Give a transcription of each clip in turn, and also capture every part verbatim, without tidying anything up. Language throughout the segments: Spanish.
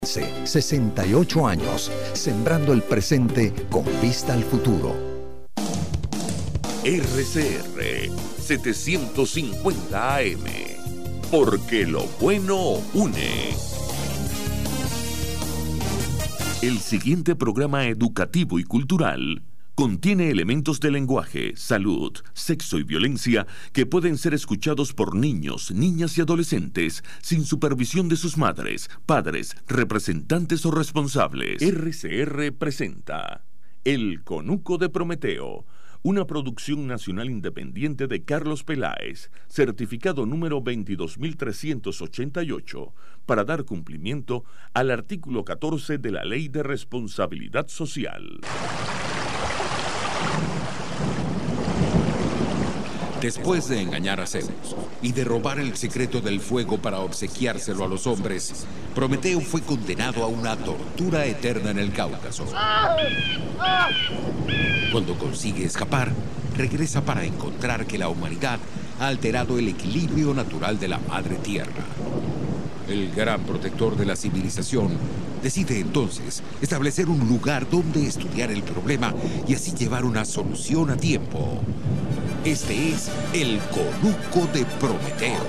sesenta y ocho años, sembrando el presente con vista al futuro. R C R setecientos cincuenta A M, porque lo bueno une. El siguiente programa educativo y cultural contiene elementos de lenguaje, salud, sexo y violencia que pueden ser escuchados por niños, niñas y adolescentes sin supervisión de sus madres, padres, representantes o responsables. R C R presenta El Conuco de Prometeo, una producción nacional independiente de Carlos Peláez, certificado número veintidós mil trescientos ochenta y ocho, para dar cumplimiento al artículo catorce de la Ley de Responsabilidad Social. Después de engañar a Zeus y de robar el secreto del fuego para obsequiárselo a los hombres, Prometeo fue condenado a una tortura eterna en el Cáucaso. Cuando consigue escapar, regresa para encontrar que la humanidad ha alterado el equilibrio natural de la Madre Tierra. El gran protector de la civilización decide entonces establecer un lugar donde estudiar el problema y así llevar una solución a tiempo. Este es el Conuco de Prometeo.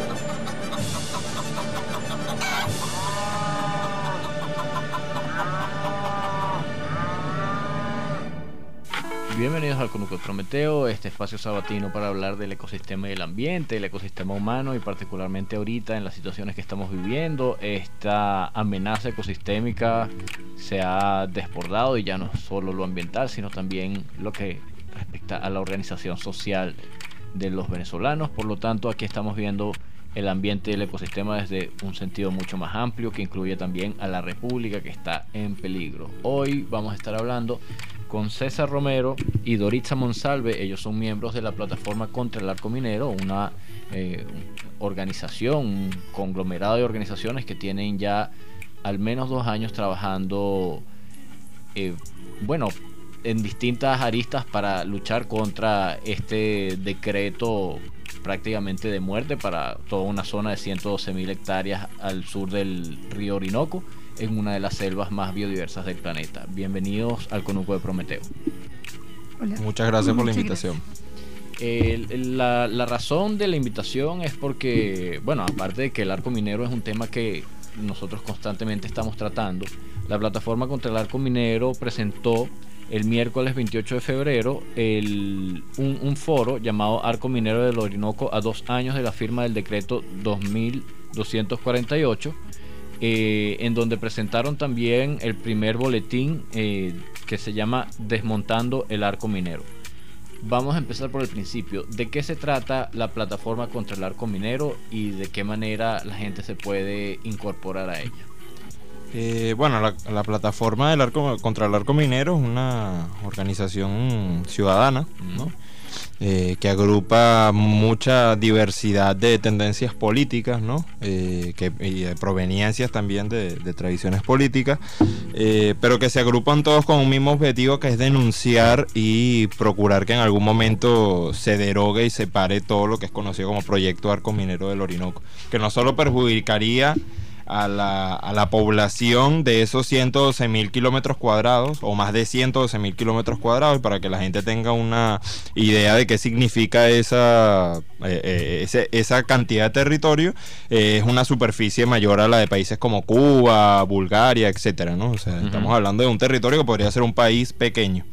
Bienvenidos al Conuco de Prometeo, este espacio sabatino para hablar del ecosistema y el ambiente, el ecosistema humano y particularmente ahorita en las situaciones que estamos viviendo. Esta amenaza ecosistémica se ha desbordado y ya no solo lo ambiental, sino también lo que respecta a la organización social de los venezolanos. Por lo tanto, aquí estamos viendo el ambiente y el ecosistema desde un sentido mucho más amplio, que incluye también a la República, que está en peligro. Hoy vamos a estar hablando con César Romero y Doritza Monsalve. Ellos son miembros de la Plataforma contra el Arco Minero, una eh, organización, un conglomerado de organizaciones que tienen ya al menos dos años trabajando, eh, bueno, en distintas aristas para luchar contra este decreto prácticamente de muerte para toda una zona de ciento doce mil hectáreas al sur del río Orinoco, en una de las selvas más biodiversas del planeta. Bienvenidos al Conuco de Prometeo. Hola. Muchas gracias por la invitación. Eh, la, la razón de la invitación es porque, bueno, aparte de que el arco minero es un tema que nosotros constantemente estamos tratando, la Plataforma contra el Arco Minero presentó el miércoles veintiocho de febrero el, un, un foro llamado Arco Minero del Orinoco a dos años de la firma del decreto dos mil doscientos cuarenta y ocho, eh, en donde presentaron también el primer boletín eh, que se llama Desmontando el Arco Minero. Vamos a empezar por el principio. ¿De qué se trata la Plataforma contra el Arco Minero y de qué manera la gente se puede incorporar a ella? Eh, bueno, la, la Plataforma del Arco, contra el Arco Minero es una organización ciudadana, ¿no? Eh, que agrupa mucha diversidad de tendencias políticas, ¿no? Eh, que, y de proveniencias también de, de tradiciones políticas, eh, pero que se agrupan todos con un mismo objetivo, que es denunciar y procurar que en algún momento se derogue y se pare todo lo que es conocido como Proyecto Arco Minero del Orinoco, que no solo perjudicaría a la, a la población de esos ciento doce mil kilómetros cuadrados, o más de ciento doce mil kilómetros cuadrados, para que la gente tenga una idea de qué significa esa, eh, eh, ese, esa cantidad de territorio. Eh, es una superficie mayor a la de países como Cuba, Bulgaria, etcétera, ¿no? O sea, uh-huh. Estamos hablando de un territorio que podría ser un país pequeño.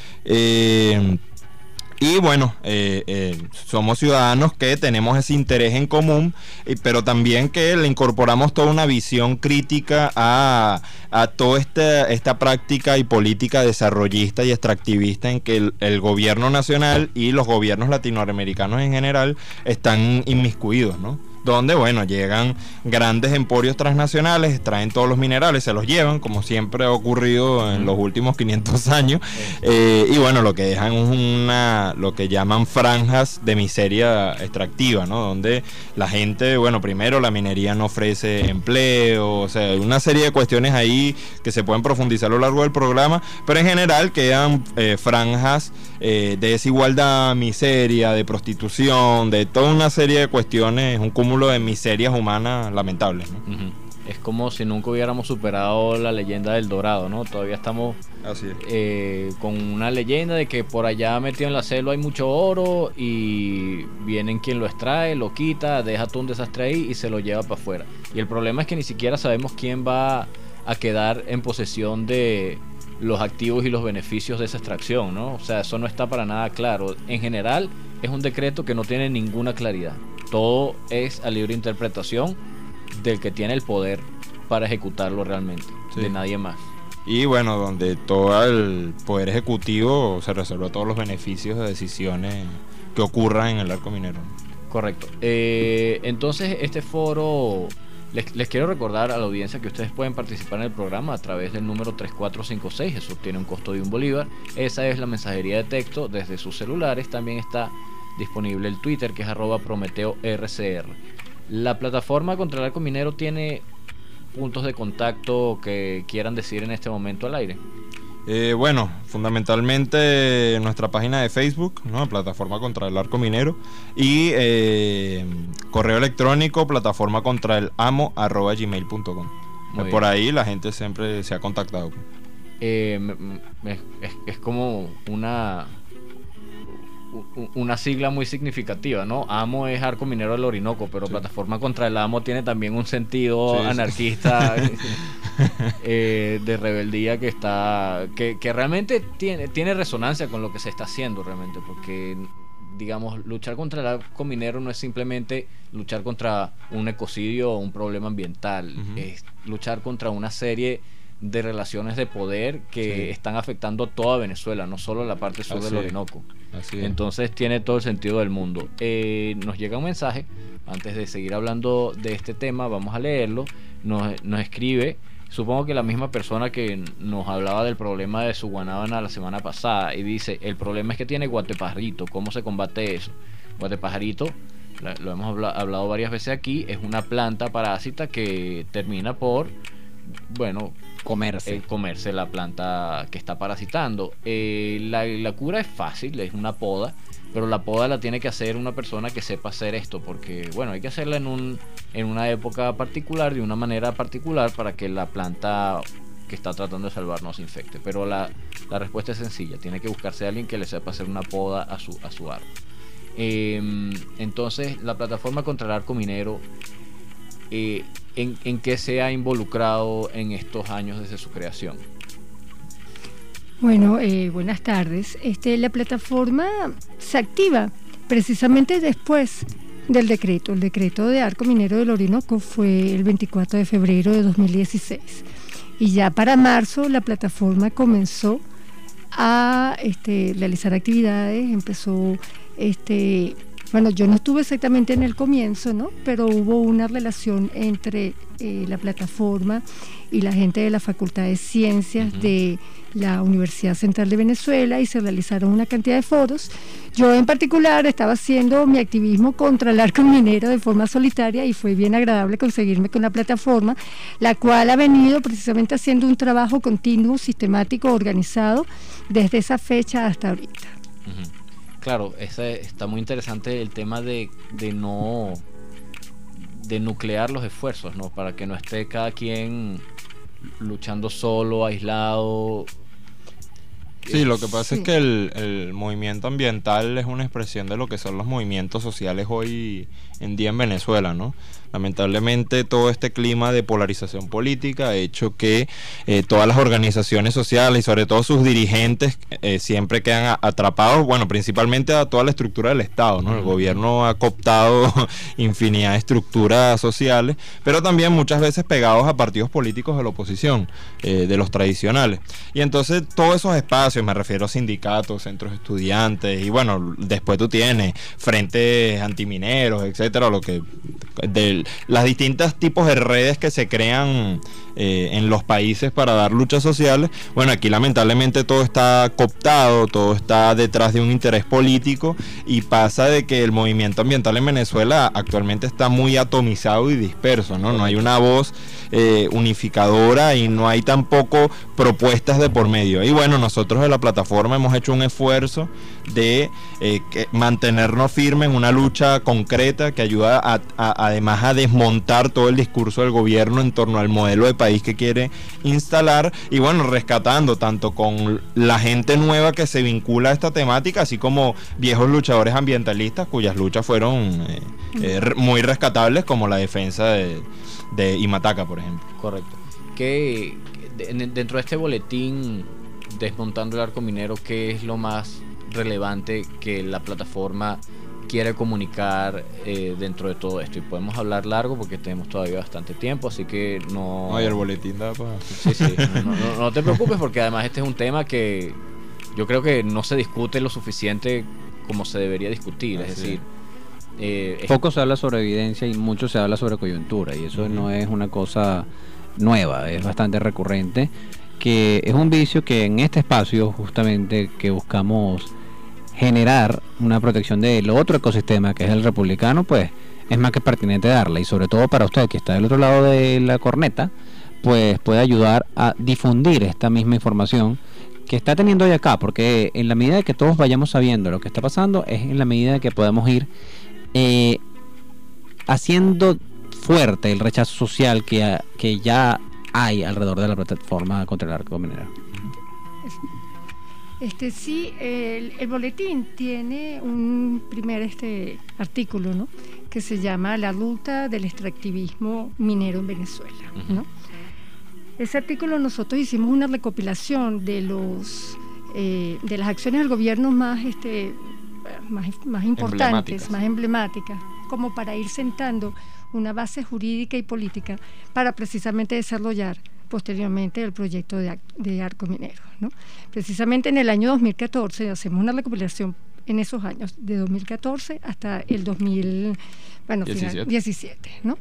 Eh... Y bueno, eh, eh, somos ciudadanos que tenemos ese interés en común, eh, pero también que le incorporamos toda una visión crítica a, a toda esta, esta práctica y política desarrollista y extractivista en que el, el gobierno nacional y los gobiernos latinoamericanos en general están inmiscuidos, ¿no? Donde, bueno, llegan grandes emporios transnacionales, extraen todos los minerales, se los llevan, como siempre ha ocurrido en los últimos quinientos años, eh, y bueno, lo que dejan es una, lo que llaman franjas de miseria extractiva, ¿no? Donde la gente, bueno, primero la minería no ofrece empleo, o sea, una serie de cuestiones ahí que se pueden profundizar a lo largo del programa, pero en general quedan eh, franjas eh, de desigualdad, miseria, de prostitución, de toda una serie de cuestiones, un cúmulo de miserias humanas lamentables, ¿no? Uh-huh. es como si nunca hubiéramos superado la leyenda del Dorado, ¿no? Todavía estamos Así es. eh, con una leyenda de que por allá metido en la selva hay mucho oro y vienen quien lo extrae, lo quita, deja todo un desastre ahí y se lo lleva para afuera. Y el problema es que ni siquiera sabemos quién va a quedar en posesión de los activos y los beneficios de esa extracción, ¿no? O sea, eso no está para nada claro. En general, es un decreto que no tiene ninguna claridad. Todo es a libre interpretación del que tiene el poder para ejecutarlo realmente, sí. De nadie más. Y bueno, donde todo el poder ejecutivo se reserva todos los beneficios de decisiones que ocurran en el arco minero. Correcto. Eh, entonces, este foro, les, les quiero recordar a la audiencia que ustedes pueden participar en el programa a través del número tres cuatro cinco seis, eso tiene un costo de un bolívar. Esa es la mensajería de texto desde sus celulares. También está disponible el Twitter, que es arroba Prometeo R C R. La plataforma contra el arco minero tiene puntos de contacto que quieran decir en este momento al aire. Eh, bueno, fundamentalmente nuestra página de Facebook, ¿no? Plataforma contra el arco minero, y eh, correo electrónico plataforma contra el amo arroba gmail punto com. Pues por ahí la gente siempre se ha contactado. Eh, es, es, es como una una sigla muy significativa, ¿no? Amo es arco minero del Orinoco, pero sí. Plataforma contra el amo tiene también un sentido sí, anarquista sí. eh, de rebeldía que está que, que realmente tiene, tiene resonancia con lo que se está haciendo realmente, porque digamos, luchar contra el arco minero no es simplemente luchar contra un ecocidio o un problema ambiental, uh-huh. Es luchar contra una serie de relaciones de poder que sí. están afectando a toda Venezuela, no solo la parte sur Así del Orinoco. Así Entonces tiene todo el sentido del mundo. Eh, nos llega un mensaje, antes de seguir hablando de este tema, vamos a leerlo. Nos, nos escribe, supongo que la misma persona que nos hablaba del problema de su guanábana la semana pasada, y dice, el problema es que tiene guatepajarito. ¿Cómo se combate eso? Guatepajarito, lo hemos habla, hablado varias veces aquí, es una planta parásita que termina por, bueno, comerse eh, comerse la planta que está parasitando. Eh, la, la cura es fácil, es una poda, pero la poda la tiene que hacer una persona que sepa hacer esto, porque bueno, hay que hacerla en un en una época particular, de una manera particular, para que la planta que está tratando de salvar no se infecte. Pero la, la respuesta es sencilla, tiene que buscarse a alguien que le sepa hacer una poda a su, a su árbol. Eh, entonces, la plataforma contra el arco minero, eh, ¿En, ¿En qué se ha involucrado en estos años desde su creación? Bueno, eh, buenas tardes. Este, la plataforma se activa precisamente después del decreto. El decreto de arco minero del Orinoco fue el veinticuatro de febrero de dos mil dieciséis. Y ya para marzo la plataforma comenzó a este, realizar actividades, empezó... Este, Bueno, yo no estuve exactamente en el comienzo, ¿no? Pero hubo una relación entre eh, la plataforma y la gente de la Facultad de Ciencias uh-huh. de la Universidad Central de Venezuela, y se realizaron una cantidad de foros. Yo en particular estaba haciendo mi activismo contra el arco minero de forma solitaria, y fue bien agradable conseguirme con la plataforma, la cual ha venido precisamente haciendo un trabajo continuo, sistemático, organizado desde esa fecha hasta ahorita. Uh-huh. Claro, ese, está muy interesante el tema de, de no de nuclear los esfuerzos, ¿no? Para que no esté cada quien luchando solo, aislado. Sí, lo que pasa sí. es que el, el movimiento ambiental es una expresión de lo que son los movimientos sociales hoy en día en Venezuela, ¿no? Lamentablemente todo este clima de polarización política ha hecho que eh, todas las organizaciones sociales y sobre todo sus dirigentes eh, siempre quedan atrapados, bueno, principalmente a toda la estructura del Estado, ¿no? El gobierno ha cooptado infinidad de estructuras sociales, pero también muchas veces pegados a partidos políticos de la oposición, eh, de los tradicionales. Y entonces todos esos espacios, me refiero a sindicatos, centros de estudiantes, y bueno, después tú tienes frentes antimineros, etcétera, lo que de las distintas tipos de redes que se crean eh, en los países para dar luchas sociales. Bueno, aquí lamentablemente todo está cooptado, todo está detrás de un interés político, y pasa de que el movimiento ambiental en Venezuela actualmente está muy atomizado y disperso, ¿no? No hay una voz eh, unificadora y no hay tampoco propuestas de por medio. Y bueno, nosotros de la plataforma hemos hecho un esfuerzo de eh, que mantenernos firmes en una lucha concreta que ayuda a, a, además a desmontar todo el discurso del gobierno en torno al modelo de país que quiere instalar, y bueno, rescatando tanto con la gente nueva que se vincula a esta temática, así como viejos luchadores ambientalistas cuyas luchas fueron eh, eh, muy rescatables, como la defensa de, de Imataca, por ejemplo. Correcto. ¿Qué, dentro de este boletín Desmontando el Arco Minero, qué es lo más relevante que la plataforma quiere comunicar eh, dentro de todo esto? Y podemos hablar largo porque tenemos todavía bastante tiempo, así que no... Ay, el boletín da para... Sí, sí, no, no, no te preocupes, porque además este es un tema que yo creo que no se discute lo suficiente como se debería discutir, es decir... Eh, Poco se habla sobre evidencia y mucho se habla sobre coyuntura, y eso uh-huh. no es una cosa nueva, es bastante recurrente, que es un vicio que en este espacio justamente que buscamos generar una protección del otro ecosistema que es el republicano, pues es más que pertinente darla, y sobre todo para usted que está del otro lado de la corneta, pues puede ayudar a difundir esta misma información que está teniendo hoy acá, porque en la medida de que todos vayamos sabiendo lo que está pasando, es en la medida de que podemos ir eh, haciendo fuerte el rechazo social que, que ya hay alrededor de la plataforma contra el arco minero. Este sí, el, el boletín tiene un primer este artículo, ¿no?, que se llama La lucha del extractivismo minero en Venezuela, uh-huh. ¿no? Ese artículo nosotros hicimos una recopilación de los eh, de las acciones del gobierno más este más, más importantes, emblemáticas. más emblemáticas, como para ir sentando una base jurídica y política para precisamente desarrollar posteriormente el proyecto de, de Arco Minero, ¿no? Precisamente en el año dos mil catorce hacemos una recopilación en esos años, de dos mil catorce hasta el dos mil, bueno, diecisiete. Final, diecisiete, ¿no?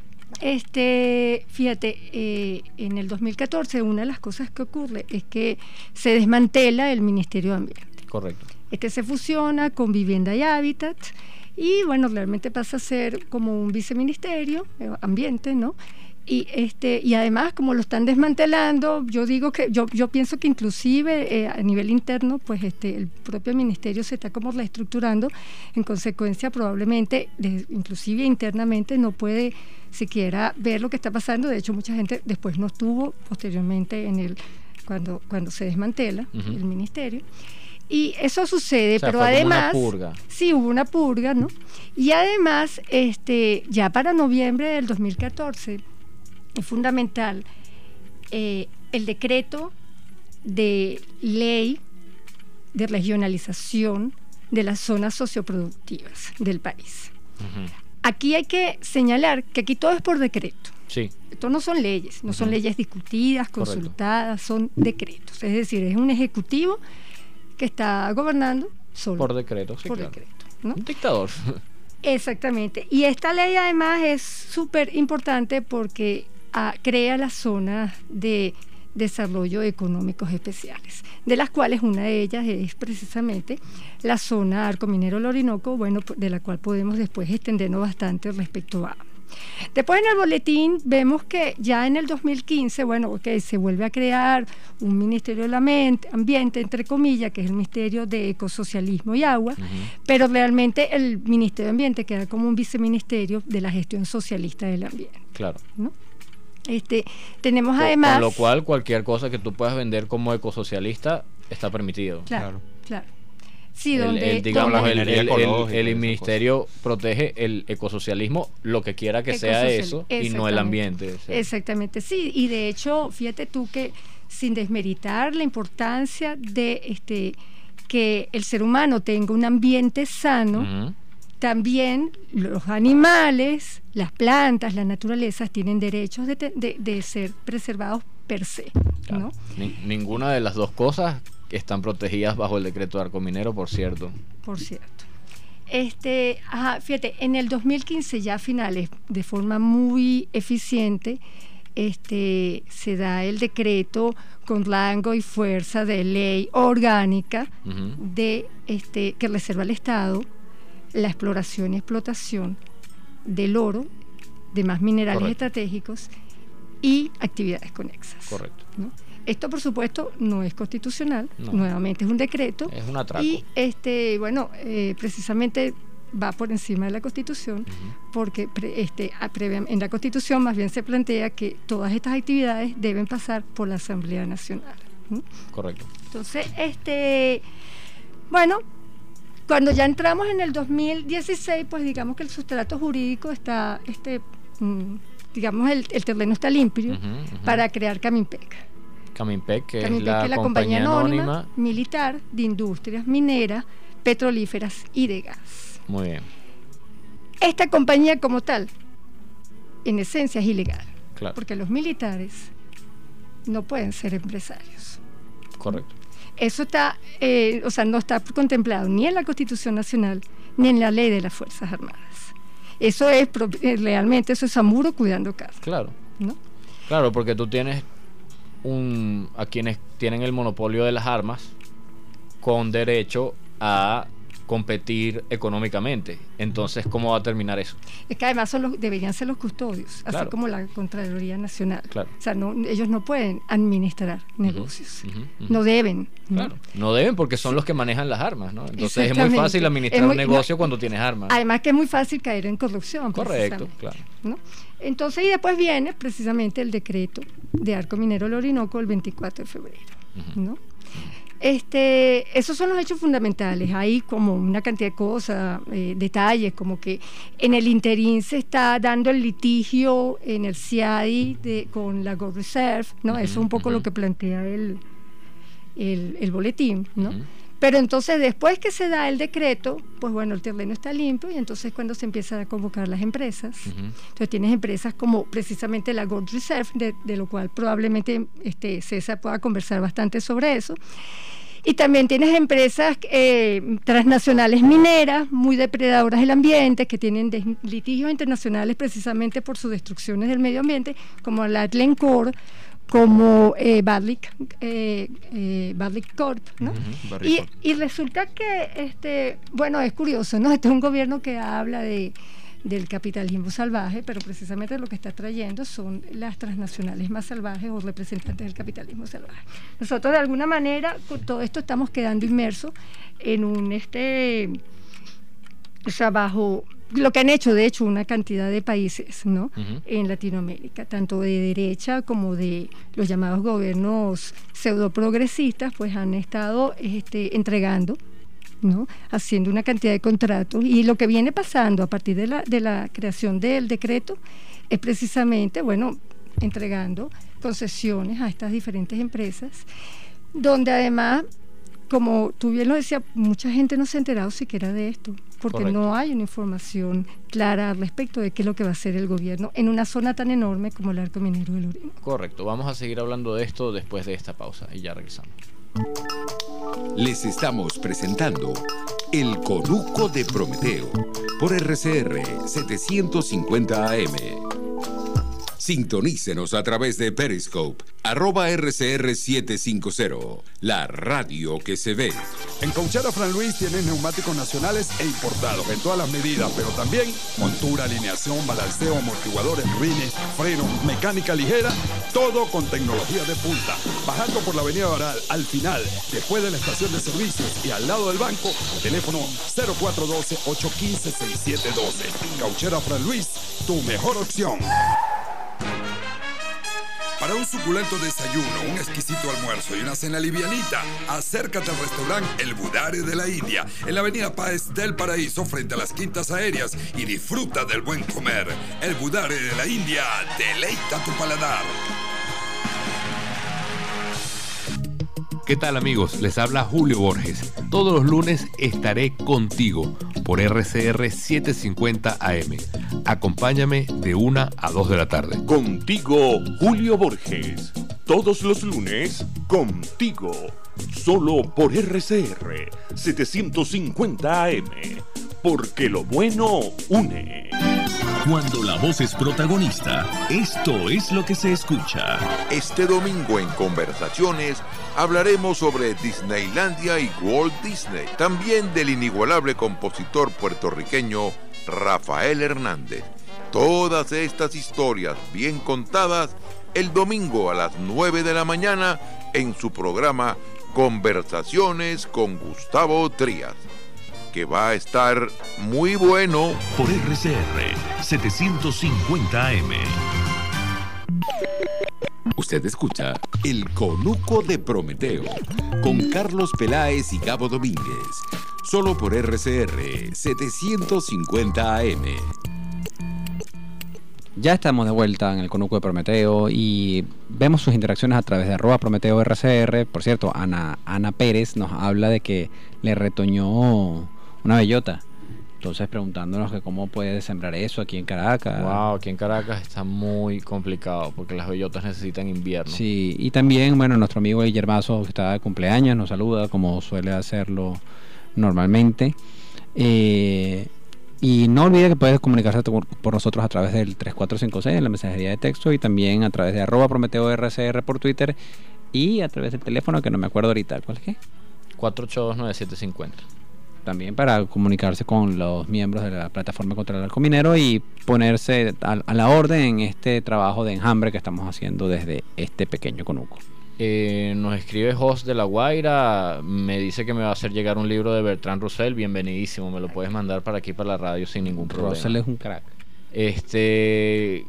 Este, fíjate, eh, en el dos mil catorce una de las cosas que ocurre es que se desmantela el Ministerio de Ambiente. Correcto. Este se fusiona con Vivienda y Hábitat, y bueno, realmente pasa a ser como un viceministerio, eh, ambiente, ¿no? Y este y además, como lo están desmantelando, yo digo que yo yo pienso que inclusive eh, a nivel interno, pues este el propio ministerio se está como reestructurando. En consecuencia, probablemente, de, inclusive internamente, no puede siquiera ver lo que está pasando. De hecho, mucha gente después no estuvo posteriormente en el cuando cuando se desmantela uh-huh. el ministerio. Y eso sucede, o sea, pero fue además como una purga. Sí, hubo una purga, ¿no? Y además, este ya para noviembre del dos mil catorce es fundamental eh, el decreto de ley de regionalización de las zonas socioproductivas del país. Uh-huh. Aquí hay que señalar que aquí todo es por decreto. Sí. Esto no son leyes, no uh-huh. son leyes discutidas, consultadas, Correcto. Son decretos. Es decir, es un ejecutivo que está gobernando solo. Por decreto, sí, por claro. decreto, ¿no? Un dictador. Exactamente. Y esta ley además es súper importante porque a, crea las zonas de desarrollo económicos especiales, de las cuales una de ellas es precisamente la zona Arco Minero del Orinoco, bueno, de la cual podemos después extendernos bastante respecto a... Después en el boletín vemos que ya en el dos mil quince, bueno, okay, se vuelve a crear un Ministerio del Ambiente, entre comillas, que es el Ministerio de Ecosocialismo y Agua, uh-huh. pero realmente el Ministerio de Ambiente queda como un viceministerio de la gestión socialista del ambiente. Claro. ¿No? Este, tenemos con, además... Con lo cual, cualquier cosa que tú puedas vender como ecosocialista está permitido. Claro, claro. Sí, el, donde, el, digamos, donde el, el, el, el ministerio protege el ecosocialismo, lo que quiera que sea eso, y no el ambiente. O sea. Exactamente, sí. Y de hecho, fíjate tú que sin desmeritar la importancia de este que el ser humano tenga un ambiente sano, uh-huh. también los animales, las plantas, la naturaleza tienen derechos de, de, de ser preservados per se, claro. ¿no? Ni, ninguna de las dos cosas están protegidas bajo el decreto de Arco Minero, por cierto. Por cierto. Este, ajá, fíjate, en el dos mil quince ya a finales, de forma muy eficiente, este, se da el decreto con rango y fuerza de ley orgánica uh-huh. de este que reserva al Estado la exploración y explotación del oro, demás minerales Correcto. Estratégicos y actividades conexas. Correcto. ¿no? Esto, por supuesto, no es constitucional, No. nuevamente es un decreto. Es un atraco. Y, este, bueno, eh, precisamente va por encima de la Constitución, uh-huh. porque pre, este, a, previa, en la Constitución más bien se plantea que todas estas actividades deben pasar por la Asamblea Nacional. ¿Mm? Correcto. Entonces, este, bueno, cuando ya entramos en el dos mil dieciséis, pues digamos que el sustrato jurídico está, este, mm, digamos, el, el terreno está limpio uh-huh, uh-huh. para crear Camimpec. Camimpec, que Camimpec, es la, que es la compañía, compañía anónima, anónima militar de industrias mineras, petrolíferas y de gas. Muy bien. Esta compañía como tal, en esencia es ilegal, claro. porque los militares no pueden ser empresarios. Correcto. Eso está, eh, o sea, no está contemplado ni en la Constitución Nacional ni en la Ley de las Fuerzas Armadas. Eso es, realmente, eso es Amuro cuidando casa. Claro. ¿No? Claro, porque tú tienes un, a quienes tienen el monopolio de las armas con derecho a competir económicamente. Entonces, ¿cómo va a terminar eso? Es que además son los, deberían ser los custodios, claro. así como la Contraloría Nacional. Claro. O sea, no, ellos no pueden administrar negocios. Uh-huh, uh-huh. No deben. ¿no? Claro. No deben porque son los que manejan las armas, ¿no? Entonces es muy fácil administrar muy, un negocio no, cuando tienes armas. Además que es muy fácil caer en corrupción. Correcto, claro. ¿no? Entonces, y después viene precisamente el decreto de Arco Minero del Orinoco el veinticuatro de febrero. Uh-huh. ¿no? Este, esos son los hechos fundamentales. Hay como una cantidad de cosas, eh, detalles, como que en el interín se está dando el litigio en el C I A D I de, con la Gold Reserve, ¿no? Uh-huh, eso es un poco uh-huh. lo que plantea el, el, el boletín, ¿no? Uh-huh. Pero entonces después que se da el decreto, pues bueno, el terreno está limpio y entonces cuando se empieza a convocar las empresas, uh-huh. entonces tienes empresas como precisamente la Gold Reserve, de, de lo cual probablemente este, César pueda conversar bastante sobre eso. Y también tienes empresas eh, transnacionales mineras, muy depredadoras del ambiente, que tienen de, litigios internacionales precisamente por sus destrucciones del medio ambiente, como la Glencore, como eh, Barrick, eh, eh, Barrick Corp, ¿no? Uh-huh, y, y resulta que, este, bueno, es curioso, ¿no? Este es un gobierno que habla de del capitalismo salvaje, pero precisamente lo que está trayendo son las transnacionales más salvajes o representantes del capitalismo salvaje. Nosotros de alguna manera con todo esto estamos quedando inmersos en un este o sea, bajo lo que han hecho de hecho una cantidad de países, ¿no? Uh-huh. En Latinoamérica, tanto de derecha como de los llamados gobiernos pseudoprogresistas, pues han estado este, entregando, ¿no? Haciendo una cantidad de contratos, y lo que viene pasando a partir de la, de la creación del decreto es precisamente, bueno, entregando concesiones a estas diferentes empresas, donde además, como tú bien lo decías, mucha gente no se ha enterado siquiera de esto, porque Correcto. No hay una información clara al respecto de qué es lo que va a hacer el gobierno en una zona tan enorme como el Arco Minero del Orinoco. Correcto, vamos a seguir hablando de esto después de esta pausa y ya regresamos. Les estamos presentando El Conuco de Prometeo por R C R setecientos cincuenta A M. Sintonícenos a través de Periscope, arroba R C R setecientos cincuenta, la radio que se ve. En Cauchera Fran Luis tienen neumáticos nacionales e importados en todas las medidas, pero también montura, alineación, balanceo, amortiguadores, rines, frenos, mecánica ligera, todo con tecnología de punta. Bajando por la avenida Baral, al final, después de la estación de servicios y al lado del banco, teléfono cero cuatro uno dos, ocho uno cinco, seis siete uno dos. Cauchera Fran Luis, tu mejor opción. Para un suculento desayuno, un exquisito almuerzo y una cena livianita, acércate al restaurante El Budare de la India, en la avenida Páez del Paraíso, frente a las Quintas Aéreas, y disfruta del buen comer. El Budare de la India, deleita tu paladar. ¿Qué tal, amigos? Les habla Julio Borges. Todos los lunes estaré contigo por R C R setecientos cincuenta A M. Acompáñame de una a dos de la tarde. Contigo, Julio Borges. Todos los lunes, contigo. Solo por R C R setecientos cincuenta A M. Porque lo bueno une. Cuando la voz es protagonista, esto es lo que se escucha. Este domingo en Conversaciones hablaremos sobre Disneylandia y Walt Disney. También del inigualable compositor puertorriqueño Rafael Hernández. Todas estas historias bien contadas el domingo a las nueve de la mañana en su programa Conversaciones con Gustavo Trías, que va a estar muy bueno. Por R C R setecientos cincuenta A M. Usted escucha El Conuco de Prometeo con Carlos Peláez y Gabo Domínguez, solo por R C R setecientos cincuenta A M. Ya estamos de vuelta en el Conuco de Prometeo y vemos sus interacciones a través de arroba Prometeo R C R. Por cierto, Ana, Ana Pérez nos habla de que le retoñó una bellota. Entonces preguntándonos que cómo puede sembrar eso aquí en Caracas. Wow, aquí en Caracas está muy complicado porque las bellotas necesitan invierno. Sí, y también, bueno, nuestro amigo Guillermazo, que está de cumpleaños, nos saluda como suele hacerlo normalmente. Eh, y no olvide que puedes comunicarse por, por nosotros a través del tres cuatro cinco seis en la mensajería de texto y también a través de arroba Prometeo R C R por Twitter y a través del teléfono que no me acuerdo ahorita. ¿Cuál es qué? cuatro ocho dos nueve siete cinco cero. También para comunicarse con los miembros de la plataforma contra el arco minero y ponerse a, a la orden en este trabajo de enjambre que estamos haciendo desde este pequeño conuco. Eh, nos escribe Jos de La Guaira, me dice que me va a hacer llegar un libro de Bertrand Russell, bienvenidísimo, me lo puedes mandar para aquí para la radio sin ningún problema. Russell es un crack. Este...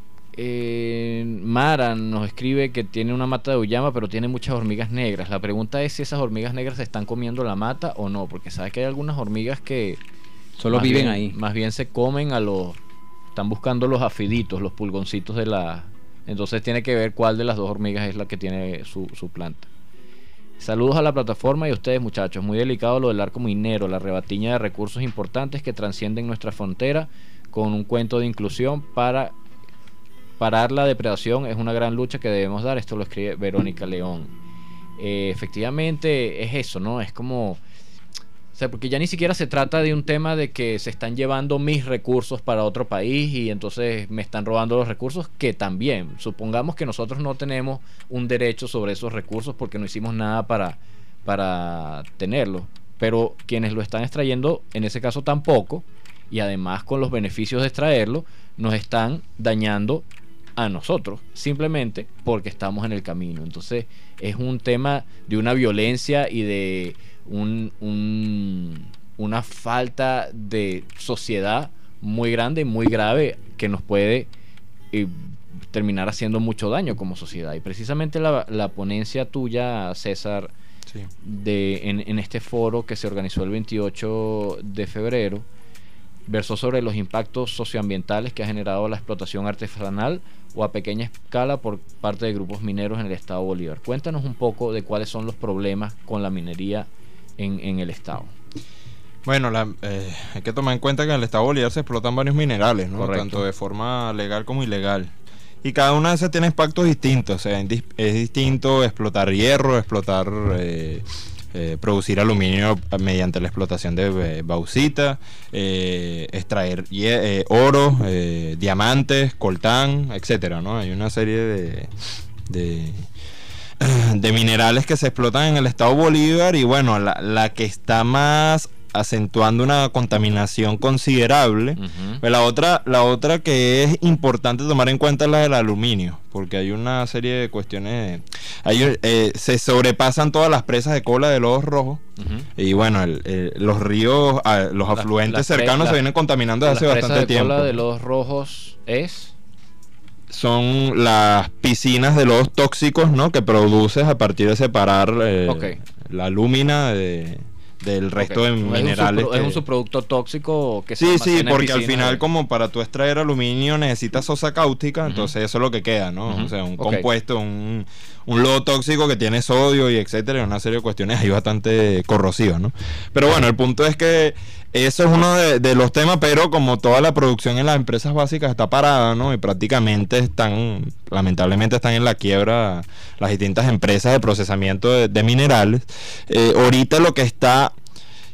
Eh, Mara nos escribe que tiene una mata de uyama pero tiene muchas hormigas negras. La pregunta es si esas hormigas negras se están comiendo la mata o no, porque sabes que hay algunas hormigas que solo viven bien, ahí. Más bien se comen a los... Están buscando los afiditos, los pulgoncitos de la... Entonces tiene que ver cuál de las dos hormigas es la que tiene su, su planta. Saludos a la plataforma y a ustedes, muchachos. Muy delicado lo del arco minero, la rebatiña de recursos importantes que trascienden nuestra frontera, con un cuento de inclusión para... Parar la depredación es una gran lucha que debemos dar. Esto lo escribe Verónica León. Eh, efectivamente es eso, ¿no? Es como... O sea, porque ya ni siquiera se trata de un tema de que se están llevando mis recursos para otro país y entonces me están robando los recursos, que también. Supongamos que nosotros no tenemos un derecho sobre esos recursos porque no hicimos nada para, para tenerlos. Pero quienes lo están extrayendo, en ese caso tampoco, y además con los beneficios de extraerlo, nos están dañando a nosotros, simplemente porque estamos en el camino. Entonces es un tema de una violencia y de un, un, una falta de sociedad muy grande y muy grave que nos puede eh, terminar haciendo mucho daño como sociedad. Y precisamente la, la ponencia tuya, César, sí, de, en, en este foro que se organizó el veintiocho de febrero, versó sobre los impactos socioambientales que ha generado la explotación artesanal o a pequeña escala por parte de grupos mineros en el estado Bolívar. Cuéntanos un poco de cuáles son los problemas con la minería en, en el estado. Bueno, la, eh, hay que tomar en cuenta que en el estado Bolívar se explotan varios minerales, ¿no? Correcto. Tanto de forma legal como ilegal. Y cada una de esas tiene impactos distintos. O sea, es distinto explotar hierro, explotar... Eh, Eh, producir aluminio mediante la explotación de eh, bauxita, eh, extraer eh, oro, eh, diamantes, coltán, etcétera, ¿no? Hay una serie de, de, de minerales que se explotan en el estado Bolívar y bueno, la, la que está más acentuando una contaminación considerable. Uh-huh. Pues la otra, la otra que es importante tomar en cuenta es la del aluminio, porque hay una serie de cuestiones, hay, eh, se sobrepasan todas las presas de cola de lodos rojos. Uh-huh. Y bueno, el, el, los ríos, ah, los afluentes la, la cercanos pre, se vienen contaminando desde hace bastante tiempo. ¿La presa de cola de lodos rojos es? Son las piscinas de lodos tóxicos, ¿no? Que produces a partir de separar eh, okay. la alúmina de... del resto okay. de minerales. Es un, que... es un subproducto tóxico que sí, se sí, porque al final de... como para tú extraer aluminio necesitas sosa cáustica, uh-huh. entonces eso es lo que queda, ¿no? Uh-huh. O sea, un okay. compuesto, un, un lodo tóxico que tiene sodio y etcétera, una serie de cuestiones ahí bastante corrosivas, ¿no? Pero bueno, el punto es que eso es uno de, de los temas, pero como toda la producción en las empresas básicas está parada, ¿no? Y prácticamente están, lamentablemente están en la quiebra las distintas empresas de procesamiento de, de minerales. Eh, ahorita lo que está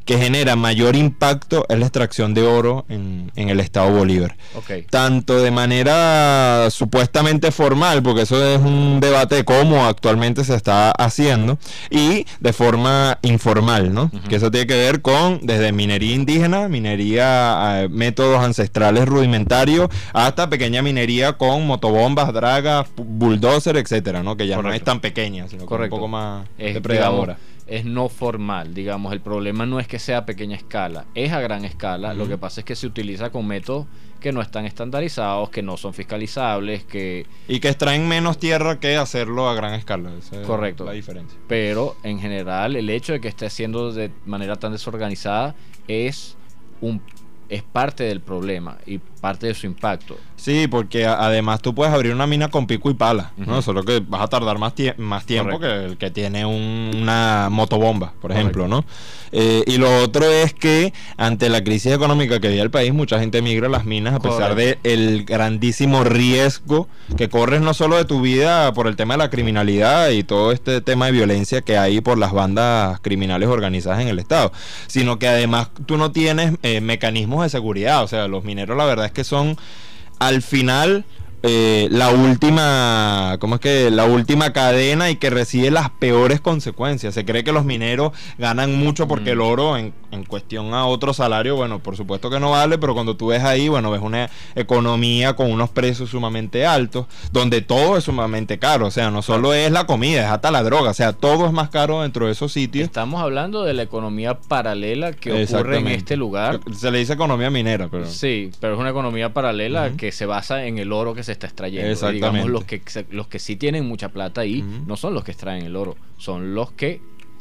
que genera mayor impacto es la extracción de oro en, en el estado Bolívar. Okay. Tanto de manera supuestamente formal, porque eso es un debate de cómo actualmente se está haciendo, y de forma informal, ¿no? Uh-huh. Que eso tiene que ver con desde minería indígena, minería, eh, métodos ancestrales rudimentarios, hasta pequeña minería con motobombas, dragas, bulldozer, etcétera, ¿no? Que ya Correcto. No es tan pequeña, sino que es un poco más es, depredadora. Digamos, es no formal, digamos, el problema no es que sea a pequeña escala, es a gran escala. Uh-huh. Lo que pasa es que se utiliza con métodos que no están estandarizados, que no son fiscalizables, que... Y que extraen menos tierra que hacerlo a gran escala. Esa Correcto. Es la diferencia. Pero, en general, el hecho de que esté haciendo de manera tan desorganizada es un... es parte del problema y parte de su impacto. Sí, porque a, además tú puedes abrir una mina con pico y pala, uh-huh. ¿no? Solo que vas a tardar más, tie- más tiempo Correcto. que el que tiene un, una motobomba, por ejemplo, Correcto. ¿no? Eh, y lo otro es que ante la crisis económica que vive el país, mucha gente migra a las minas a pesar Correcto. de el grandísimo riesgo que corres no solo de tu vida por el tema de la criminalidad y todo este tema de violencia que hay por las bandas criminales organizadas en el estado, sino que además tú no tienes eh, mecanismos de seguridad. O sea, los mineros la verdad es que son al final eh, la última, ¿cómo es que? La última cadena y que recibe las peores consecuencias. Se cree que los mineros ganan mucho porque mm. el oro en, en cuestión a otro salario, bueno, por supuesto que no vale, pero cuando tú ves ahí, bueno, ves una economía con unos precios sumamente altos, donde todo es sumamente caro. O sea, no solo es la comida, es hasta la droga. O sea, todo es más caro dentro de esos sitios. Estamos hablando de la economía paralela que ocurre en este lugar. Se le dice economía minera, pero... Sí, pero es una economía paralela uh-huh. que se basa en el oro que se está extrayendo. Exactamente. Digamos, los que, los que sí tienen mucha plata ahí uh-huh. no son los que extraen el oro, son los que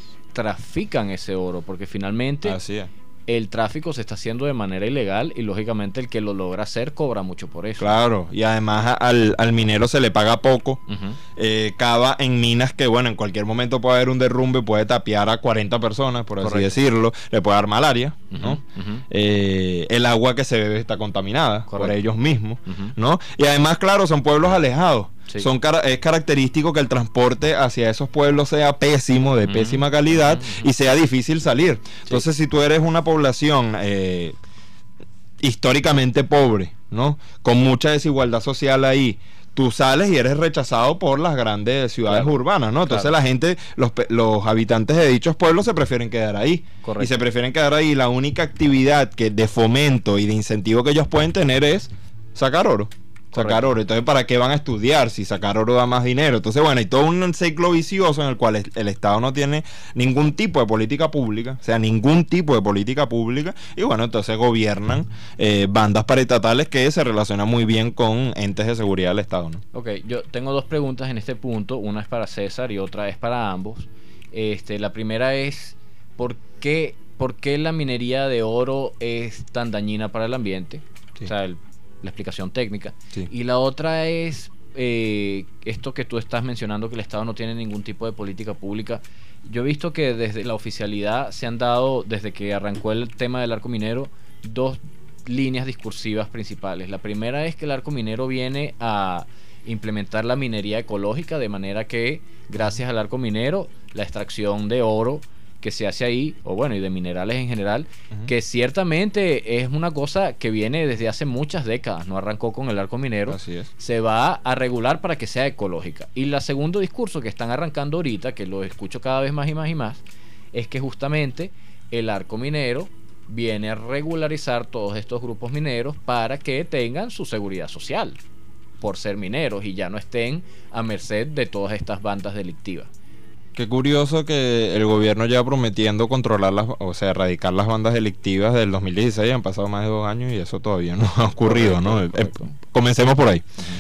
trafican ese oro, porque finalmente Así es. el tráfico se está haciendo de manera ilegal y lógicamente el que lo logra hacer cobra mucho por eso. Claro, y además al, al minero se le paga poco, uh-huh. eh, cava en minas que, bueno, en cualquier momento puede haber un derrumbe, puede tapiar a cuarenta personas, por Correcto. así decirlo, le puede dar malaria, uh-huh. ¿no? Uh-huh. Eh, el agua que se bebe está contaminada Correcto. por ellos mismos, uh-huh. ¿no? Y además, claro, son pueblos alejados. Sí. Son car- es característico que el transporte hacia esos pueblos sea pésimo, de uh-huh. pésima calidad uh-huh. y sea difícil salir. Sí. Entonces, si tú eres una población eh, históricamente pobre, ¿no? Con mucha desigualdad social ahí, tú sales y eres rechazado por las grandes ciudades claro. urbanas, ¿no? Entonces claro. la gente, los, los habitantes de dichos pueblos se prefieren quedar ahí. Correcto. Y se prefieren quedar ahí. La única actividad que de fomento y de incentivo que ellos pueden tener es sacar oro. Sacar Correcto. oro. Entonces, ¿para qué van a estudiar si sacar oro da más dinero? Entonces, bueno, hay todo un ciclo vicioso en el cual el, el Estado no tiene ningún tipo de política pública, o sea, ningún tipo de política pública, y bueno, entonces gobiernan eh, bandas paraestatales que se relacionan muy bien con entes de seguridad del Estado, ¿no? Ok, yo tengo dos preguntas en este punto, una es para César y otra es para ambos. Este, la primera es, ¿por qué, por qué la minería de oro es tan dañina para el ambiente? Sí. O sea, el la explicación técnica. Sí. Y la otra es eh, esto que tú estás mencionando, que el Estado no tiene ningún tipo de política pública. Yo he visto que desde la oficialidad se han dado, desde que arrancó el tema del arco minero, dos líneas discursivas principales. La primera es que el arco minero viene a implementar la minería ecológica, de manera que gracias al arco minero la extracción de oro que se hace ahí, o bueno, y de minerales en general, uh-huh. que ciertamente es una cosa que viene desde hace muchas décadas, no arrancó con el arco minero. Así es. Se va a regular para que sea ecológica. Y el segundo discurso que están arrancando ahorita, que lo escucho cada vez más y más y más, es que justamente el arco minero viene a regularizar todos estos grupos mineros para que tengan su seguridad social por ser mineros y ya no estén a merced de todas estas bandas delictivas. Qué curioso que el gobierno lleva prometiendo controlar las, o sea, erradicar las bandas delictivas del dos mil dieciséis, han pasado más de dos años y eso todavía no ha ocurrido, correcto, ¿no? Correcto. Eh, comencemos por ahí. Uh-huh.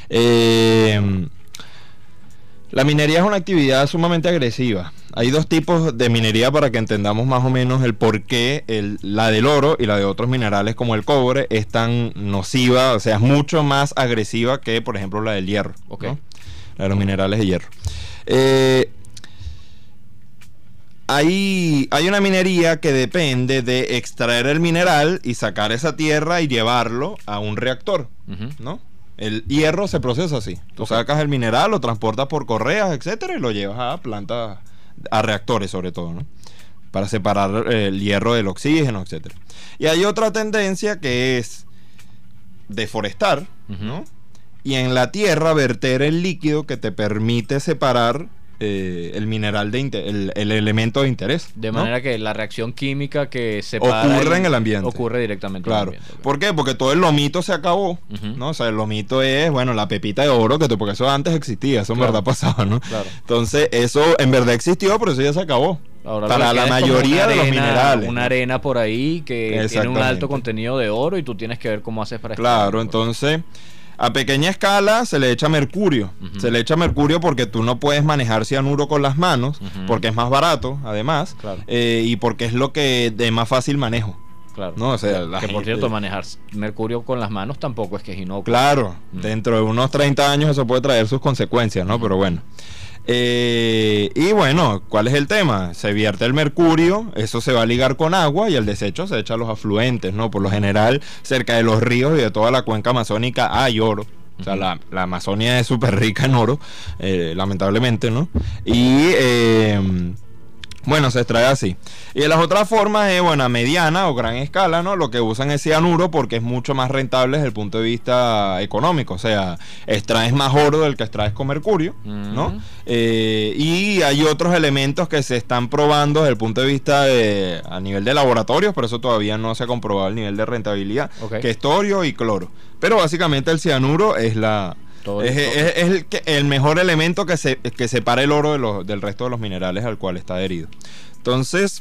Eh, la minería es una actividad sumamente agresiva. Hay dos tipos de minería para que entendamos más o menos el por qué el, la del oro y la de otros minerales como el cobre es tan nociva, o sea, es mucho más agresiva que, por ejemplo, la del hierro, okay. ¿no? La de los minerales de hierro. Eh, Hay, hay una minería que depende de extraer el mineral y sacar esa tierra y llevarlo a un reactor, uh-huh. ¿no? El hierro se procesa así. Tú okay. sacas el mineral, lo transportas por correas, etcétera, y lo llevas a plantas, a reactores sobre todo, ¿no? para separar eh, el hierro del oxígeno, etcétera. Y hay otra tendencia que es deforestar, uh-huh. ¿no? Y en la tierra verter el líquido que te permite separar eh, el mineral de inter- el, el elemento de interés. De ¿no? manera que la reacción química que separa ocurre el, en el ambiente. Ocurre directamente claro. en el ambiente. Okay. ¿Por qué? Porque todo el lomito se acabó, uh-huh. ¿no? O sea, el lomito es, bueno, la pepita de oro, que porque eso antes existía, eso en claro. verdad pasaba, ¿no? Claro. Entonces, eso en verdad existió, pero eso ya se acabó. Ahora para la mayoría arena, de los minerales. Una arena por ahí que tiene un alto contenido de oro y tú tienes que ver cómo haces para claro, entonces a pequeña escala se le echa mercurio. Uh-huh. Se le echa mercurio porque tú no puedes manejar cianuro con las manos, uh-huh. porque es más barato, además, claro. eh, y porque es lo que de más fácil manejo. Claro. No, o sea, que por cierto, manejar mercurio con las manos tampoco es que es inocuo. Claro, uh-huh. dentro de unos treinta años eso puede traer sus consecuencias, ¿no? Uh-huh. Pero bueno. Eh, y bueno, ¿cuál es el tema? Se vierte el mercurio, eso se va a ligar con agua y el desecho se echa a los afluentes, ¿no? Por lo general, cerca de los ríos y de toda la cuenca amazónica hay oro. O sea, uh-huh. la, la Amazonia es súper rica en oro, eh, lamentablemente, ¿no? Y eh, bueno, se extrae así. Y de las otras formas es, bueno, a mediana o gran escala, ¿no? Lo que usan es cianuro porque es mucho más rentable desde el punto de vista económico. O sea, extraes más oro del que extraes con mercurio, ¿no? Uh-huh. Eh, y hay otros elementos que se están probando desde el punto de vista de, a nivel de laboratorios, pero eso todavía no se ha comprobado el nivel de rentabilidad, okay. que es torio y cloro. Pero básicamente el cianuro es la... Es, es, es el, el mejor elemento que, se, que separa el oro de los, del resto de los minerales al cual está adherido. Entonces,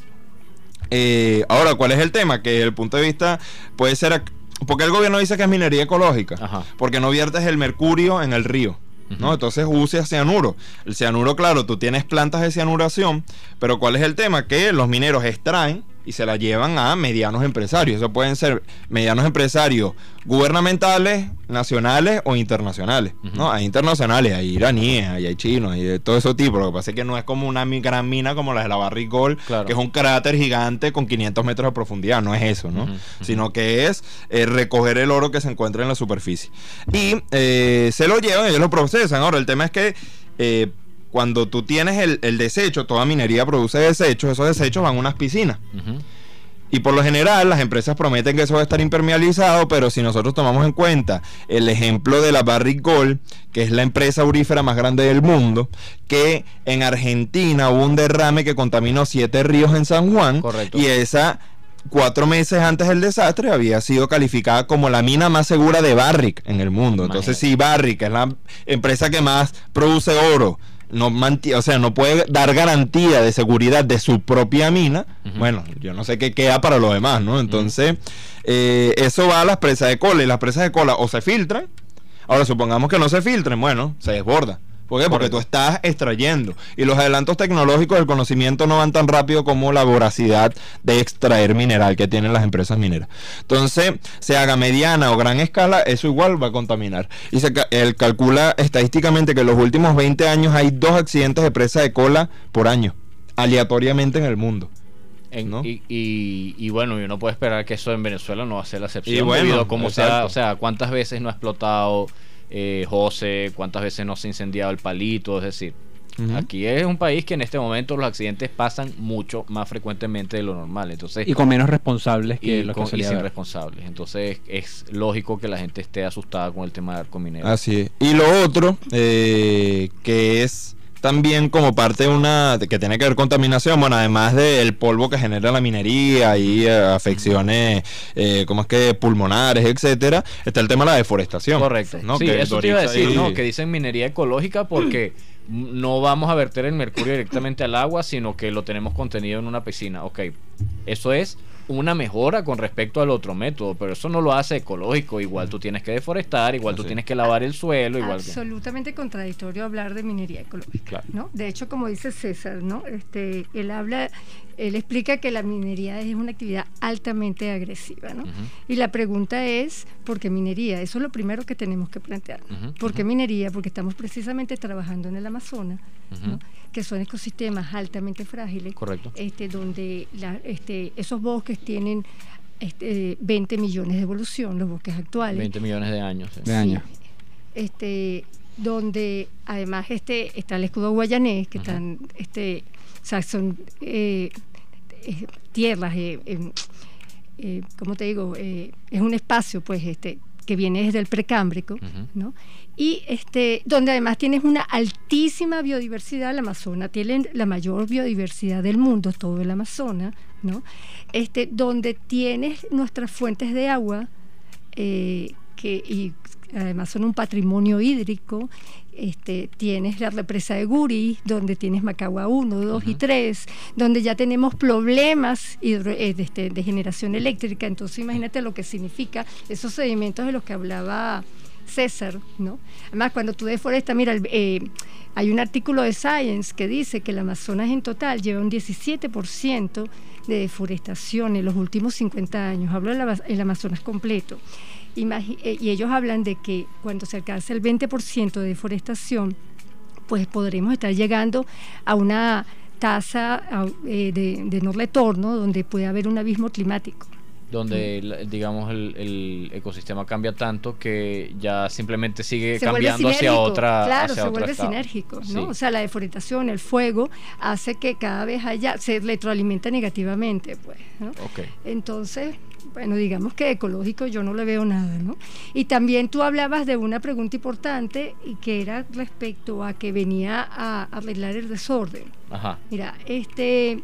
eh, ahora, ¿cuál es el tema? Que desde el punto de vista puede ser... Porque el gobierno dice que es minería ecológica. Ajá. Porque no viertes el mercurio en el río, ¿no? Uh-huh. Entonces usa cianuro. El cianuro, claro, tú tienes plantas de cianuración, pero ¿cuál es el tema? Que los mineros extraen y se la llevan a medianos empresarios. Eso pueden ser medianos empresarios gubernamentales, nacionales o internacionales, uh-huh. ¿no? Hay internacionales, hay iraníes, hay, hay chinos, hay de todo ese tipo. Lo que pasa es que no es como una gran mina como la de la Barrick Gold, claro. que es un cráter gigante con quinientos metros de profundidad. No es eso, ¿no? Uh-huh. Uh-huh. Sino que es eh, recoger el oro que se encuentra en la superficie. Y eh, se lo llevan, ellos lo procesan. Ahora, el tema es que eh, cuando tú tienes el, el desecho, toda minería produce desechos, esos desechos van a unas piscinas. Uh-huh. Y por lo general las empresas prometen que eso va a estar impermeabilizado, pero si nosotros tomamos en cuenta el ejemplo de la Barrick Gold, que es la empresa aurífera más grande del mundo, que en Argentina hubo un derrame que contaminó siete ríos en San Juan. Correcto. Y esa... Cuatro meses antes del desastre había sido calificada como la mina más segura de Barrick en el mundo. Entonces, si Barrick es la empresa que más produce oro, no manti- o sea, no puede dar garantía de seguridad de su propia mina, uh-huh. bueno, yo no sé qué queda para los demás, ¿no? Entonces, uh-huh. eh, eso va a las presas de cola, y las presas de cola o se filtran. Ahora, supongamos que no se filtren, bueno, se desborda. ¿Por qué? Porque tú estás extrayendo. Y los adelantos tecnológicos del conocimiento no van tan rápido como la voracidad de extraer mineral que tienen las empresas mineras. Entonces, se haga mediana o gran escala, eso igual va a contaminar. Y se él calcula estadísticamente que en los últimos veinte años hay dos accidentes de presa de cola por año, aleatoriamente en el mundo. En, ¿no? y, y, y bueno, y uno puede esperar que eso en Venezuela no va a ser la excepción. Y bueno, debido a cómo sea, o sea, cuántas veces no ha explotado Eh, José, cuántas veces no se ha incendiado el Palito, es decir, uh-huh. aquí es un país que en este momento los accidentes pasan mucho más frecuentemente de lo normal, entonces y con menos responsables que y, lo con, que y sin responsables, entonces es lógico que la gente esté asustada con el tema de arco minero. Así es. Y lo otro eh, que es también como parte de una de que tiene que ver contaminación, bueno, además del polvo que genera la minería y eh, afecciones eh, como es que pulmonares, etcétera, está el tema de la deforestación. Correcto, ¿no? Sí, que eso te iba a decir, ahí... ¿no? Que dicen minería ecológica porque no vamos a verter el mercurio directamente al agua, sino que lo tenemos contenido en una piscina. Ok, eso es una mejora con respecto al otro método, pero eso no lo hace ecológico. Igual tú tienes que deforestar, igual tú sí. tienes que lavar el suelo, igual absolutamente que... contradictorio hablar de minería ecológica, claro. ¿no? De hecho, como dice César, ¿no? Este, él habla, él explica que la minería es una actividad altamente agresiva, ¿no? Uh-huh. Y la pregunta es, ¿por qué minería? Eso es lo primero que tenemos que plantear. Uh-huh. ¿Por qué uh-huh. minería? Porque estamos precisamente trabajando en el Amazonas, uh-huh. ¿no? Que son ecosistemas altamente frágiles. Correcto. Este, donde la, este, esos bosques tienen este, veinte millones de evolución, los bosques actuales. veinte millones de años. Sí. De años. Este, donde además este, está el escudo guayanés, que uh-huh. están, este, o sea, son, eh, eh, tierras, eh, eh, eh, ¿cómo te digo? Eh, es un espacio, pues, este, que viene desde el Precámbrico, uh-huh. ¿no? Y este, donde además tienes una altísima biodiversidad. El Amazonas tiene la mayor biodiversidad del mundo, todo el Amazonas, ¿no? Este, donde tienes nuestras fuentes de agua, eh, que y además son un patrimonio hídrico. Este, tienes la represa de Guri, donde tienes Macagua uno, dos uh-huh. y tres, donde ya tenemos problemas hidro, eh, de, este, de generación eléctrica. Entonces imagínate lo que significa esos sedimentos de los que hablaba César, ¿no? Además, cuando tú deforestas, mira, eh, hay un artículo de Science que dice que el Amazonas en total lleva un diecisiete por ciento de deforestación en los últimos cincuenta años. Hablo del Amazonas completo. Imagi- eh, y ellos hablan de que cuando se alcance el veinte por ciento de deforestación, pues podremos estar llegando a una tasa a, eh, de, de no retorno, donde puede haber un abismo climático. Donde, el, digamos, el, el ecosistema cambia tanto que ya simplemente sigue se cambiando hacia otra Claro, hacia se otra vuelve estado. sinérgico, ¿no? Sí. O sea, la deforestación, el fuego, hace que cada vez haya, se retroalimenta negativamente, pues, ¿no? Okay. Entonces, bueno, digamos que ecológico yo no le veo nada, ¿no? Y también tú hablabas de una pregunta importante, y que era respecto a que venía a arreglar el desorden. Ajá. Mira, este,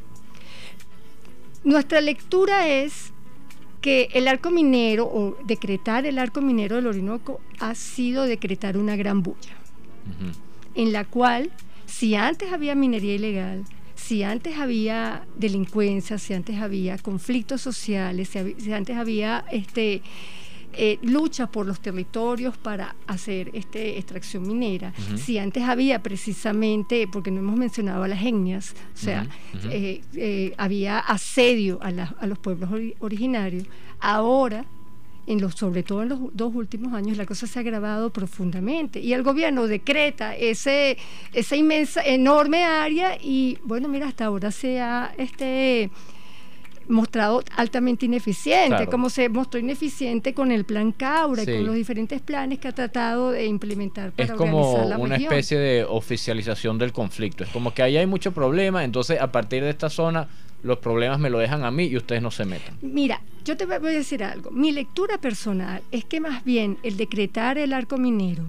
nuestra lectura es que el arco minero, o decretar el arco minero del Orinoco, ha sido decretar una gran bulla, uh-huh. en la cual, si antes había minería ilegal, si antes había delincuencia, si antes había conflictos sociales, si, hab- si antes había este, eh, lucha por los territorios para hacer este, extracción minera, uh-huh. si antes había precisamente, porque no hemos mencionado a las etnias, o sea, uh-huh. Uh-huh. Eh, eh, había asedio a, la, a los pueblos ori- originarios, ahora, en los, sobre todo en los dos últimos años, la cosa se ha agravado profundamente, y el gobierno decreta ese, esa inmensa, enorme área, y bueno, mira, hasta ahora se ha este, mostrado altamente ineficiente, claro. como se mostró ineficiente con el Plan Caura, sí. y con los diferentes planes que ha tratado de implementar para es como organizar la una región. Especie de oficialización del conflicto. Es como que ahí hay mucho problema, entonces a partir de esta zona los problemas me lo dejan a mí y ustedes no se metan. Mira, yo te voy a decir algo. Mi lectura personal es que más bien el decretar el arco minero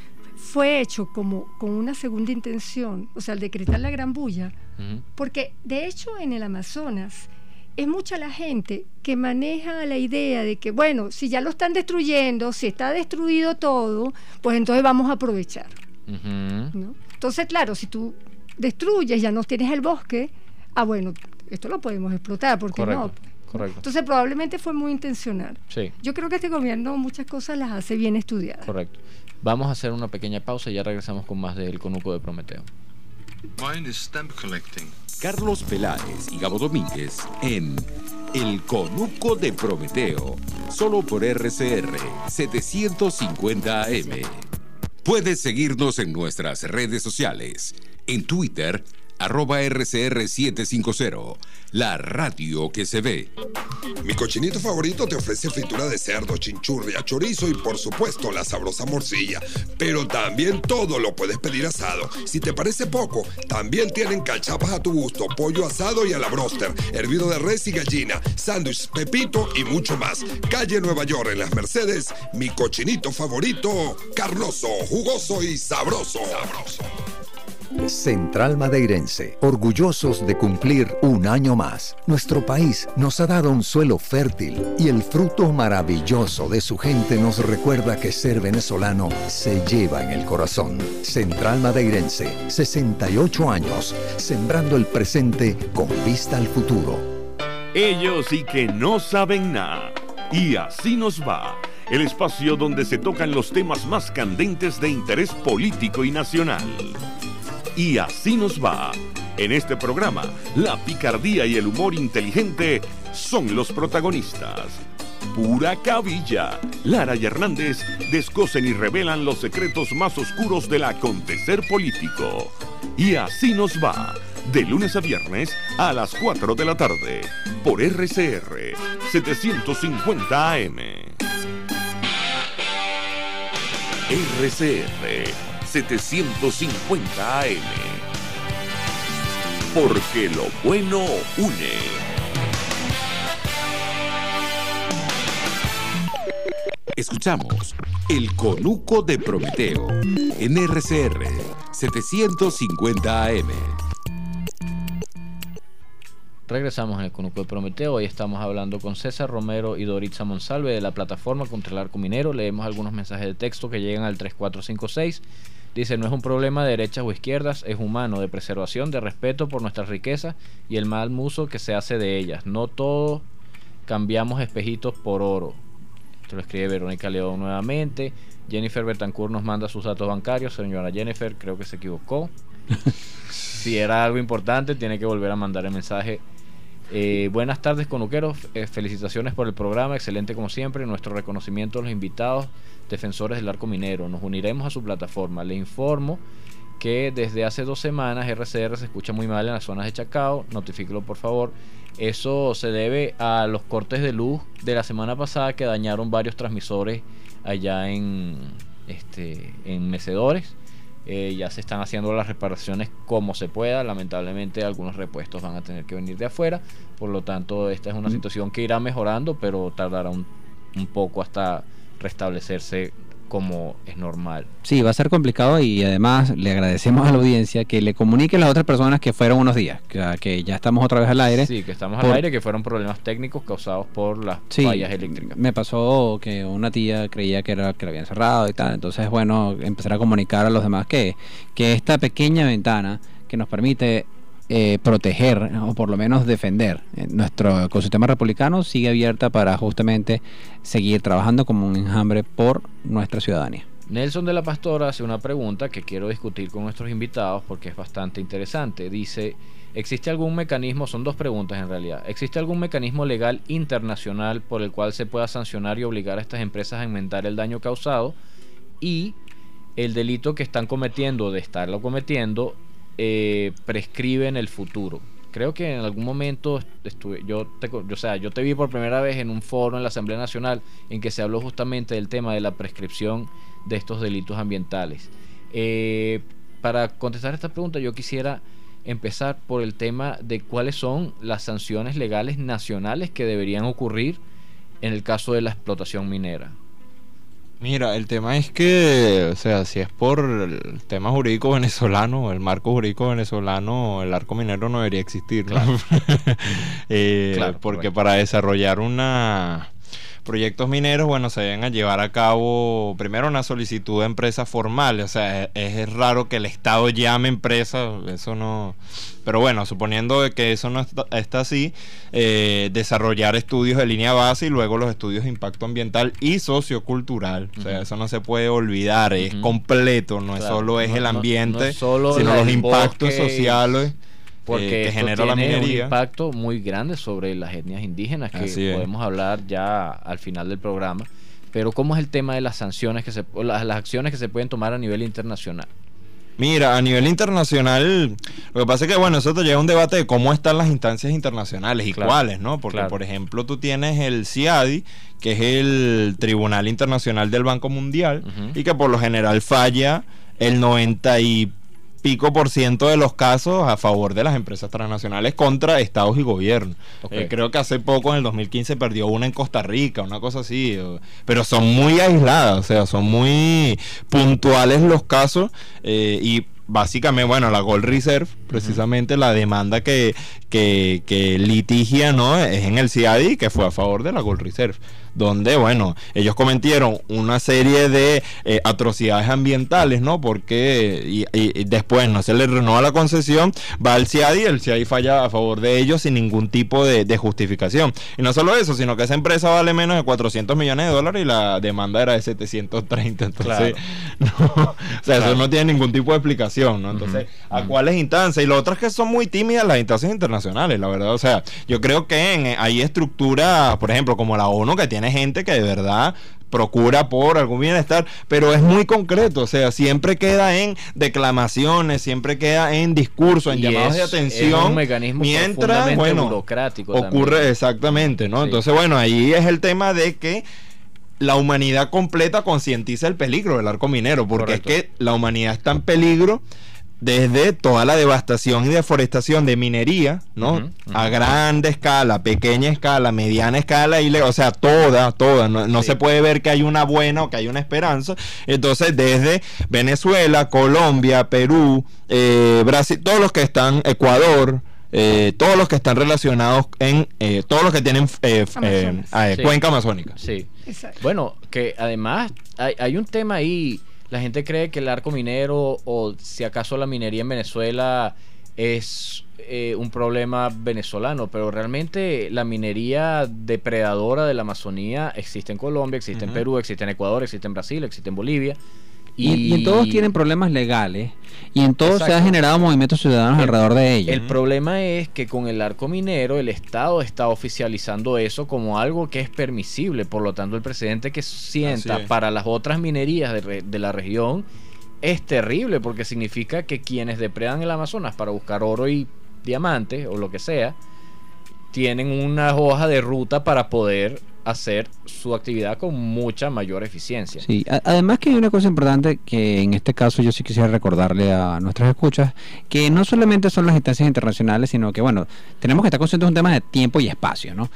fue hecho como con una segunda intención, o sea, el decretar la gran bulla, uh-huh. porque de hecho en el Amazonas es mucha la gente que maneja la idea de que, bueno, si ya lo están destruyendo, si está destruido todo, pues entonces vamos a aprovechar, uh-huh. ¿no? Entonces, claro, si tú destruyes, ya no tienes el bosque, ah, bueno, esto lo podemos explotar, ¿por qué no? Correcto. Entonces probablemente fue muy intencional. Sí. Yo creo que este gobierno muchas cosas las hace bien estudiadas. Correcto. Vamos a hacer una pequeña pausa y ya regresamos con más del Conuco de Prometeo. Mine is stamp collecting. Carlos Peláez y Gabo Domínguez en El Conuco de Prometeo, solo por R C R setecientos cincuenta A M. Puedes seguirnos en nuestras redes sociales, en Twitter, arroba R C R setecientos cincuenta, la radio que se ve. Mi cochinito favorito te ofrece fritura de cerdo, chinchurria, chorizo y por supuesto la sabrosa morcilla. Pero también todo lo puedes pedir asado. Si te parece poco, también tienen cachapas a tu gusto, pollo asado y a la broster, hervido de res y gallina, sándwich, pepito y mucho más. Calle Nueva York en Las Mercedes, mi cochinito favorito, carnoso, jugoso y sabroso. Sabroso. Central Madeirense, orgullosos de cumplir un año más. Nuestro país nos ha dado un suelo fértil y el fruto maravilloso de su gente nos recuerda que ser venezolano se lleva en el corazón. Central Madeirense, sesenta y ocho años, sembrando el presente con vista al futuro. Ellos sí que no saben nada. Y así nos va. El espacio donde se tocan los temas más candentes de interés político y nacional. Y así nos va. En este programa, la picardía y el humor inteligente son los protagonistas. Pura cabilla. Lara y Hernández descosen y revelan los secretos más oscuros del acontecer político. Y así nos va. De lunes a viernes a las cuatro de la tarde. Por R C R setecientos cincuenta A M. R C R setecientos cincuenta A M. Porque lo bueno une. Escuchamos El Conuco de Prometeo en R C R setecientos cincuenta A M. Regresamos en el Conuco de Prometeo. Hoy estamos hablando con César Romero y Doritza Monsalve de la plataforma contra el arco minero. Leemos algunos mensajes de texto que llegan al tres cuatro cinco seis. Dice: no es un problema de derechas o izquierdas, es humano, de preservación, de respeto por nuestras riquezas y el mal uso que se hace de ellas. No todos cambiamos espejitos por oro. Esto lo escribe Verónica León nuevamente. Jennifer Betancourt nos manda sus datos bancarios. Señora Jennifer, creo que se equivocó. Si era algo importante, tiene que volver a mandar el mensaje. Eh, buenas tardes, conuqueros. Eh, felicitaciones por el programa, excelente como siempre. Nuestro reconocimiento a los invitados defensores del arco minero. Nos uniremos a su plataforma. Le informo que desde hace dos semanas R C R se escucha muy mal en las zonas de Chacao. Notifíquelo, por favor. Eso se debe a los cortes de luz de la semana pasada que dañaron varios transmisores allá en, este, en Mecedores. Eh, ya se están haciendo las reparaciones como se pueda. Lamentablemente algunos repuestos van a tener que venir de afuera. Por lo tanto, esta es una situación que irá mejorando, pero tardará un, un poco hasta restablecerse como es normal. Sí, va a ser complicado y además le agradecemos a la audiencia que le comunique a las otras personas que fueron unos días, que, que ya estamos otra vez al aire. Sí, que estamos por... al aire, que fueron problemas técnicos causados por las sí, fallas eléctricas. Me pasó que una tía creía que era que la habían cerrado y tal, entonces bueno, empezar a comunicar a los demás que, que esta pequeña ventana que nos permite Eh, proteger o por lo menos defender eh, nuestro ecosistema republicano sigue abierta para justamente seguir trabajando como un enjambre por nuestra ciudadanía. Nelson de la Pastora hace una pregunta que quiero discutir con nuestros invitados porque es bastante interesante. Dice: ¿existe algún mecanismo? Son dos preguntas en realidad. ¿Existe algún mecanismo legal internacional por el cual se pueda sancionar y obligar a estas empresas a enmendar el daño causado? Y el delito que están cometiendo, de estarlo cometiendo, Eh, prescribe en el futuro. Creo que en algún momento estuve, yo te, yo, o sea, yo te vi por primera vez en un foro en la Asamblea Nacional en que se habló justamente del tema de la prescripción de estos delitos ambientales. Eh, para contestar esta pregunta yo quisiera empezar por el tema de cuáles son las sanciones legales nacionales que deberían ocurrir en el caso de la explotación minera. Mira, el tema es que, o sea, si es por el tema jurídico venezolano, el marco jurídico venezolano, el arco minero no debería existir, ¿no? Claro. eh, claro, porque correcto. Para desarrollar una proyectos mineros, bueno, se deben a llevar a cabo primero una solicitud de empresa formal. O sea, es, es raro que el Estado llame empresa, eso no... Pero bueno, suponiendo que eso no está, está así, eh, desarrollar estudios de línea base y luego los estudios de impacto ambiental y sociocultural. Uh-huh. O sea, eso no se puede olvidar, es uh-huh. completo, no claro. es solo es no, el ambiente, no, no es solo sino los impactos sociales. Porque eh, que esto genera tiene la minería. Un impacto muy grande sobre las etnias indígenas, que Así podemos es. hablar ya al final del programa. Pero ¿cómo es el tema de las sanciones que se, o las, las acciones que se pueden tomar a nivel internacional? Mira, a nivel internacional, lo que pasa es que, bueno, eso te lleva a un debate de cómo están las instancias internacionales y claro, cuáles, ¿no? Porque, claro. por ejemplo, tú tienes el C I A D I, que es el Tribunal Internacional del Banco Mundial, uh-huh. y que por lo general falla el noventa y pico por ciento de los casos a favor de las empresas transnacionales contra estados y gobiernos. Okay. Eh, creo que hace poco, en el dos mil quince, perdió una en Costa Rica, una cosa así, pero son muy aisladas, o sea, son muy puntuales los casos, eh, y básicamente, bueno, la Gold Reserve, precisamente uh-huh. la demanda que, que, que litigia, ¿no?, es en el C I A D I, que fue a favor de la Gold Reserve, donde, bueno, ellos cometieron una serie de eh, atrocidades ambientales, ¿no? Porque y, y, y después no se les renueva la concesión, va al C I A D I, el C I A D I falla a favor de ellos sin ningún tipo de, de justificación. Y no solo eso, sino que esa empresa vale menos de cuatrocientos millones de dólares y la demanda era de setecientos treinta. Entonces, claro. no, o sea, claro. eso no tiene ningún tipo de explicación, ¿no? Entonces, uh-huh. ¿a uh-huh. cuáles instancias? Y lo otro es que son muy tímidas las instancias internacionales, la verdad. O sea, yo creo que en, hay estructuras, por ejemplo, como la ONU, que tiene gente que de verdad procura por algún bienestar, pero es muy concreto, o sea, siempre queda en declamaciones, siempre queda en discursos, en y llamados es, de atención, es un mecanismo mientras, bueno, burocrático ocurre también. Exactamente, ¿no? Sí. Entonces, bueno, ahí es el tema de que la humanidad completa concientiza el peligro del arco minero, porque Correcto. es que la humanidad está en peligro desde toda la devastación y deforestación de minería, ¿no? Uh-huh, uh-huh. A grande escala, pequeña escala, mediana escala, y le, o sea, toda, toda, no, no sí. se puede ver que hay una buena o que hay una esperanza. Entonces, desde Venezuela, Colombia, Perú, eh, Brasil, todos los que están, Ecuador, eh, todos los que están relacionados en, eh, todos los que tienen eh, eh, eh, sí. cuenca amazónica. Sí. Exacto. Bueno, que además hay, hay un tema ahí. La gente cree que el arco minero o si acaso la minería en Venezuela es eh, un problema venezolano, pero realmente la minería depredadora de la Amazonía existe en Colombia, existe uh-huh. en Perú, existe en Ecuador, existe en Brasil, existe en Bolivia. Y, y en todos tienen problemas legales y en todos Exacto. se han generado movimientos ciudadanos el, alrededor de ellos. El problema es que con el arco minero el Estado está oficializando eso como algo que es permisible, por lo tanto el precedente que sienta para las otras minerías de, de la región es terrible, porque significa que quienes depredan el Amazonas para buscar oro y diamantes o lo que sea, tienen una hoja de ruta para poder hacer su actividad con mucha mayor eficiencia. Sí, además que hay una cosa importante que en este caso yo sí quisiera recordarle a nuestras escuchas, que no solamente son las instancias internacionales, sino que bueno, tenemos que estar conscientes de un tema de tiempo y espacio, ¿no?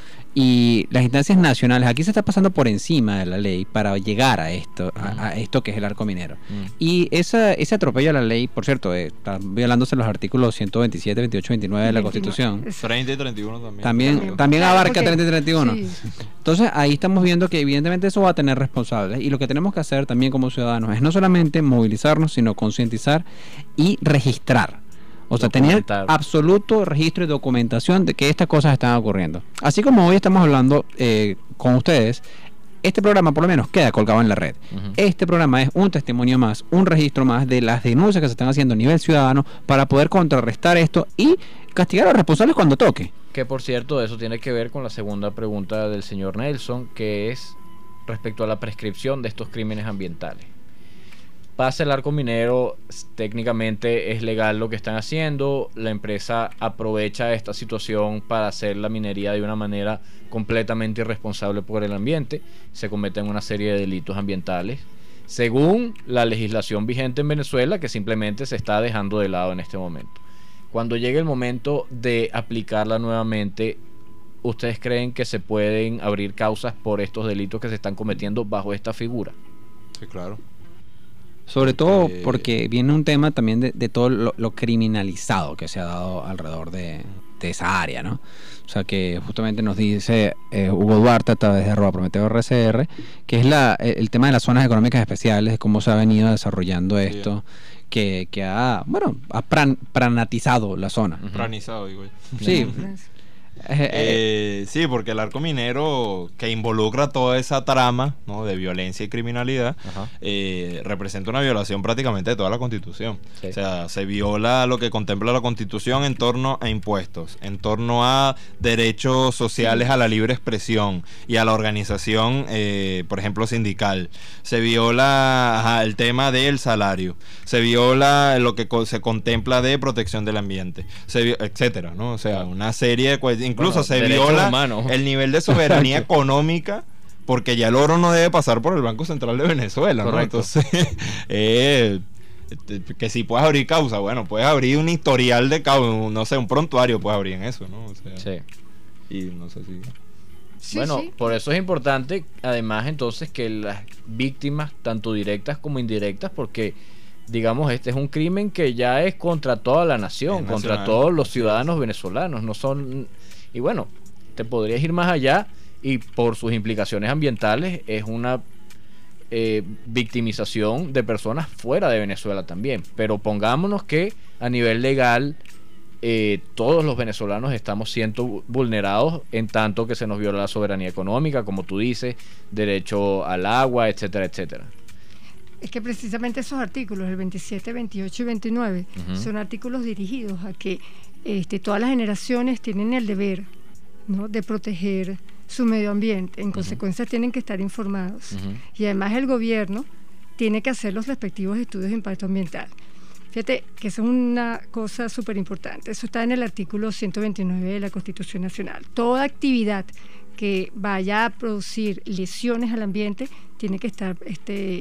Y las instancias nacionales, aquí se está pasando por encima de la ley para llegar a esto, a, a esto que es el arco minero. Mm. Y esa, ese atropello a la ley, por cierto, eh, está violándose los artículos ciento veintisiete, veintiocho, veintinueve de la Constitución. treinta y treinta y uno también. También, también, también abarca treinta y treinta y uno. Sí. Entonces ahí estamos viendo que evidentemente eso va a tener responsables, y lo que tenemos que hacer también como ciudadanos es no solamente movilizarnos, sino concientizar y registrar. O sea, tener absoluto registro y documentación de que estas cosas están ocurriendo. Así como hoy estamos hablando eh, con ustedes, este programa por lo menos queda colgado en la red. Uh-huh. Este programa es un testimonio más, un registro más de las denuncias que se están haciendo a nivel ciudadano para poder contrarrestar esto y castigar a los responsables cuando toque. Que por cierto, eso tiene que ver con la segunda pregunta del señor Nelson, que es respecto a la prescripción de estos crímenes ambientales. Pasa el arco minero, técnicamente es legal lo que están haciendo, la empresa aprovecha esta situación para hacer la minería de una manera completamente irresponsable por el ambiente, se cometen una serie de delitos ambientales, según la legislación vigente en Venezuela, que simplemente se está dejando de lado en este momento. Cuando llegue el momento de aplicarla nuevamente, ¿ustedes creen que se pueden abrir causas por estos delitos que se están cometiendo bajo esta figura? Sí, claro. Sobre todo porque viene un tema también de, de todo lo, lo criminalizado que se ha dado alrededor de, de esa área, ¿no? O sea, que justamente nos dice eh, Hugo Duarte a través de arroba Prometeo R C R, que es la, el tema de las zonas económicas especiales, de cómo se ha venido desarrollando esto, sí. que, que ha, bueno, ha pran, pranatizado la zona. Uh-huh. Pranizado, digo yo. Sí. Eh, sí, porque el arco minero, que involucra toda esa trama, ¿no?, de violencia y criminalidad, eh, representa una violación prácticamente de toda la Constitución. Sí. O sea, se viola lo que contempla la Constitución en torno a impuestos, en torno a derechos sociales, sí. a la libre expresión y a la organización, eh, por ejemplo, sindical. Se viola ajá, el tema del salario, se viola lo que co- se contempla de protección del ambiente, se vi- etcétera, ¿no? O sea, una serie de cuestiones. Incluso bueno, se viola humanos. El nivel de soberanía económica, porque ya el oro no debe pasar por el Banco Central de Venezuela, ¿no? Entonces, eh, que si puedes abrir causa, bueno, puedes abrir un historial de causa, no sé, un prontuario puedes abrir en eso, ¿no? O sea, sí. Y no sé si... Sí, bueno, sí. Por eso es importante, además, entonces, que las víctimas, tanto directas como indirectas, porque... digamos, este es un crimen que ya es contra toda la nación, es contra nacional, todos los ciudadanos venezolanos, no son, y bueno, te podrías ir más allá y por sus implicaciones ambientales es una eh, victimización de personas fuera de Venezuela también, pero pongámonos que a nivel legal eh, todos los venezolanos estamos siendo vulnerados en tanto que se nos viola la soberanía económica, como tú dices, derecho al agua, etcétera, etcétera. Es que precisamente esos artículos, el veintisiete, veintiocho y veintinueve, uh-huh. son artículos dirigidos a que este, todas las generaciones tienen el deber, ¿no?, de proteger su medio ambiente. En uh-huh. consecuencia, tienen que estar informados. Uh-huh. Y además el gobierno tiene que hacer los respectivos estudios de impacto ambiental. Fíjate que eso es una cosa súper importante. Eso está en el artículo ciento veintinueve de la Constitución Nacional. Toda actividad que vaya a producir lesiones al ambiente tiene que estar... este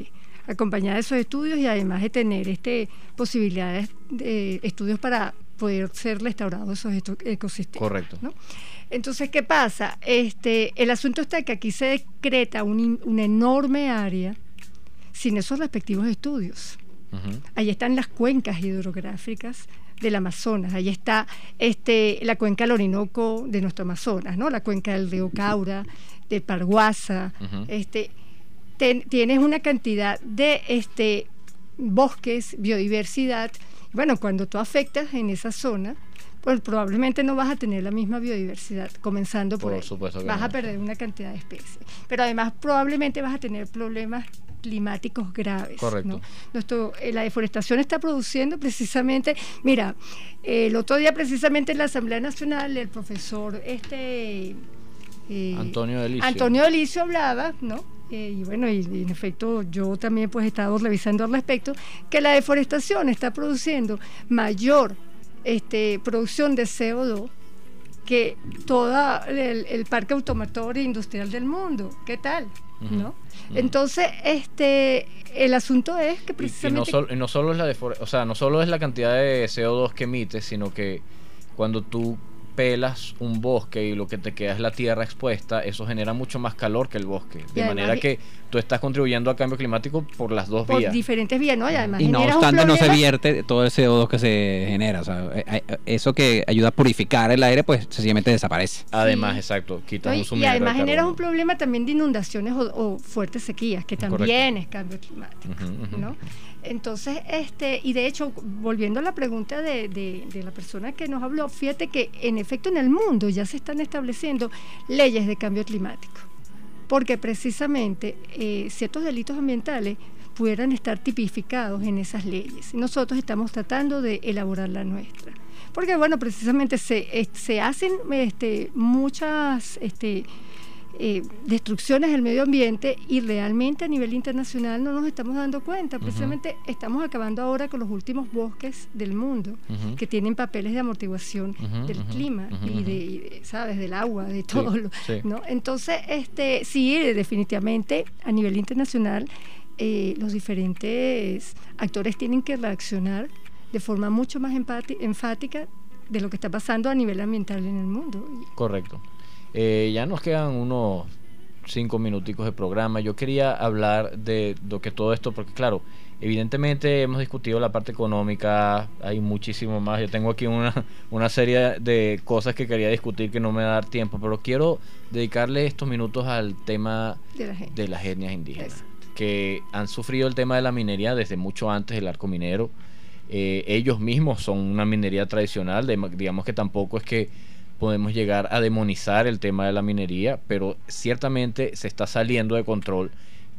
acompañada de esos estudios y además de tener este posibilidades de estudios para poder ser restaurados esos ecosistemas. Correcto. ¿no? Entonces, ¿qué pasa? Este, el asunto está que aquí se decreta un, una enorme área sin esos respectivos estudios. Uh-huh. Ahí están las cuencas hidrográficas del Amazonas, ahí está este, la cuenca del Orinoco de nuestro Amazonas, ¿no? La cuenca del río Caura, de Parguasa, uh-huh. este, ten, tienes una cantidad de este, bosques, biodiversidad. Bueno, cuando tú afectas en esa zona, pues probablemente no vas a tener la misma biodiversidad, comenzando por, por supuesto que vas no. a perder una cantidad de especies, pero además probablemente vas a tener problemas climáticos graves. Correcto. ¿no? Nuestro, eh, la deforestación está produciendo precisamente, mira, eh, el otro día precisamente en la Asamblea Nacional el profesor este eh, Antonio Delicio. Antonio Delicio hablaba, ¿no? Eh, y bueno, y, y en efecto yo también pues he estado revisando al respecto, que la deforestación está produciendo mayor este, producción de C O dos que todo el, el parque automotor industrial del mundo. ¿Qué tal? Uh-huh. ¿No? Uh-huh. Entonces, este, el asunto es que precisamente... Y, y, no, sol, y no solo es la defor- o sea, no solo es la cantidad de C O dos que emite, sino que cuando tú pelas un bosque y lo que te queda es la tierra expuesta, eso genera mucho más calor que el bosque, de además, manera que tú estás contribuyendo al cambio climático por las dos por vías. Por diferentes vías, ¿no? Y además y no obstante no se vierte todo el C O dos que se genera, o sea, eso que ayuda a purificar el aire, pues sencillamente desaparece. Además, sí. exacto, quitas no, y, un suministro y además de generas carbono. un problema también de inundaciones o, o fuertes sequías, que también Correcto. Es cambio climático, uh-huh, uh-huh. ¿no? Entonces, este, y de hecho, volviendo a la pregunta de, de, de la persona que nos habló, fíjate que en efecto en el mundo ya se están estableciendo leyes de cambio climático, porque precisamente eh, ciertos delitos ambientales pudieran estar tipificados en esas leyes. Y nosotros estamos tratando de elaborar la nuestra. Porque, bueno, precisamente se, eh, se hacen este, muchas... Este, Eh, destrucciones del medio ambiente y realmente a nivel internacional no nos estamos dando cuenta. Precisamente uh-huh. estamos acabando ahora con los últimos bosques del mundo uh-huh. que tienen papeles de amortiguación uh-huh, del uh-huh, clima uh-huh. y, de, y de, ¿sabes? Del agua, de todo. Sí, lo, sí. ¿no? Entonces, este, sí, definitivamente a nivel internacional eh, los diferentes actores tienen que reaccionar de forma mucho más empati- enfática de lo que está pasando a nivel ambiental en el mundo. Correcto. Eh, ya nos quedan unos cinco minuticos de programa. Yo quería hablar de lo que todo esto, porque claro, evidentemente hemos discutido la parte económica, hay muchísimo más. Yo tengo aquí una, una serie de cosas que quería discutir que no me va a dar tiempo, pero quiero dedicarle estos minutos al tema de, la de las etnias indígenas, Exacto. que han sufrido el tema de la minería desde mucho antes del arco minero. Eh, ellos mismos son una minería tradicional, de, digamos que tampoco es que podemos llegar a demonizar el tema de la minería, pero ciertamente se está saliendo de control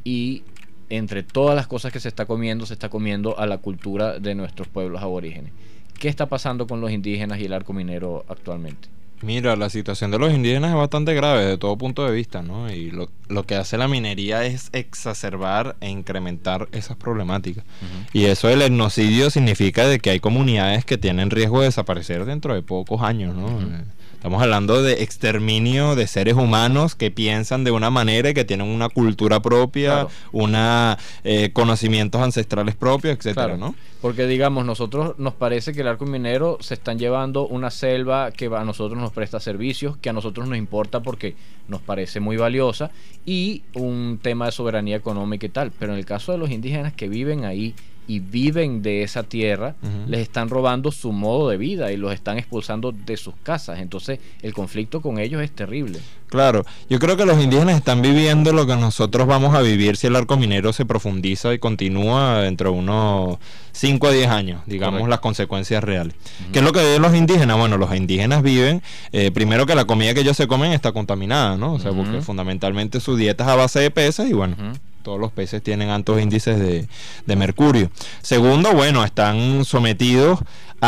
y entre todas las cosas que se está comiendo, se está comiendo a la cultura de nuestros pueblos aborígenes. ¿Qué está pasando con los indígenas y el arco minero actualmente? Mira, la situación de los indígenas es bastante grave de todo punto de vista, ¿no? Y lo, lo que hace la minería es exacerbar e incrementar esas problemáticas. Uh-huh. Y eso del etnocidio significa de que hay comunidades que tienen riesgo de desaparecer dentro de pocos años, ¿no? Uh-huh. Estamos hablando de exterminio de seres humanos que piensan de una manera y que tienen una cultura propia, claro. una eh, conocimientos ancestrales propios, etcétera, claro. ¿no? Porque digamos, nosotros nos parece que el arco minero se están llevando una selva que a nosotros nos presta servicios, que a nosotros nos importa porque nos parece muy valiosa, y un tema de soberanía económica y tal. Pero en el caso de los indígenas que viven ahí y viven de esa tierra, uh-huh. les están robando su modo de vida y los están expulsando de sus casas. Entonces el conflicto con ellos es terrible. Claro, yo creo que los indígenas están viviendo lo que nosotros vamos a vivir si el arco minero se profundiza y continúa dentro de unos cinco a diez años, digamos. Correcto. Las consecuencias reales. Uh-huh. ¿Qué es lo que viven los indígenas? Bueno, los indígenas viven, eh, primero que la comida que ellos se comen está contaminada, ¿no? O sea, uh-huh. porque fundamentalmente su dieta es a base de peces y bueno... Uh-huh. Todos los peces tienen altos índices de, de mercurio. Segundo, bueno, están sometidos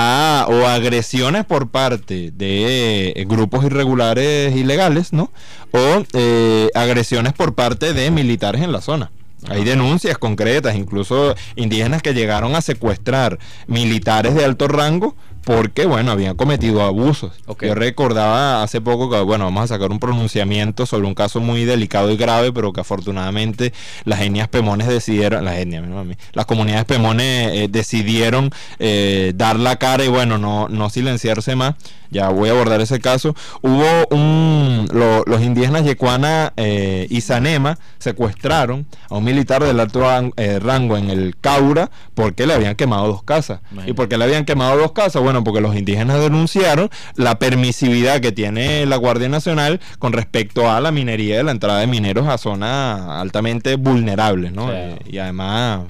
a o agresiones por parte de eh, grupos irregulares ilegales, ¿no? O eh, agresiones por parte de militares en la zona. Hay denuncias concretas, incluso indígenas que llegaron a secuestrar militares de alto rango porque, bueno, habían cometido abusos. Okay. Yo recordaba hace poco que, bueno, vamos a sacar un pronunciamiento sobre un caso muy delicado y grave, pero que afortunadamente las etnias pemones decidieron, las etnias, no, las comunidades pemones eh, decidieron eh, dar la cara y, bueno, no, no silenciarse más. Ya voy a abordar ese caso. Hubo un... Lo, los indígenas Yecuana eh, y Sanema secuestraron a un militar del alto eh, rango en el Caura porque le habían quemado dos casas. Imagínate. ¿Y por qué le habían quemado dos casas? Bueno, porque los indígenas denunciaron la permisividad que tiene la Guardia Nacional con respecto a la minería de la entrada de mineros a zonas altamente vulnerables, ¿no? Claro. Eh, y además...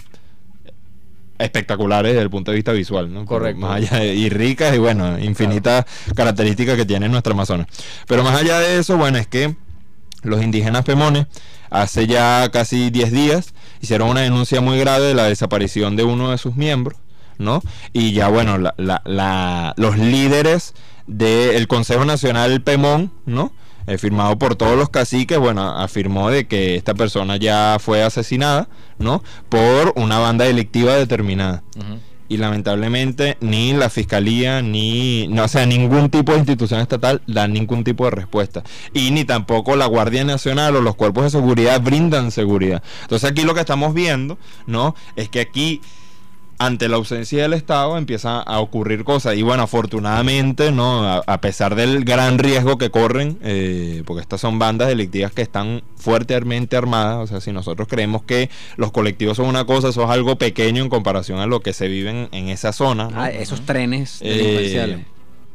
espectaculares desde el punto de vista visual, ¿no? Correcto. Más allá de, y ricas y bueno, infinitas claro. características que tiene nuestra Amazonas. Pero más allá de eso, bueno, es que los indígenas pemones hace ya casi diez días hicieron una denuncia muy grave de la desaparición de uno de sus miembros, ¿no? Y ya bueno, la, la, la, los líderes del Consejo Nacional Pemón, ¿no? Eh, firmado por todos los caciques, bueno, afirmó de que esta persona ya fue asesinada, ¿no? Por una banda delictiva determinada. Uh-huh. Y lamentablemente ni la fiscalía, ni, no, o sea, ningún tipo de institución estatal da ningún tipo de respuesta. Y ni tampoco la Guardia Nacional o los cuerpos de seguridad brindan seguridad. Entonces aquí lo que estamos viendo, ¿no? Es que aquí... ante la ausencia del Estado empiezan a ocurrir cosas y bueno, afortunadamente, no, a, a pesar del gran riesgo que corren, eh, porque estas son bandas delictivas que están fuertemente armadas, o sea, si nosotros creemos que los colectivos son una cosa, eso es algo pequeño en comparación a lo que se vive en, en esa zona, ¿no? Ah, esos trenes delincuenciales. Eh,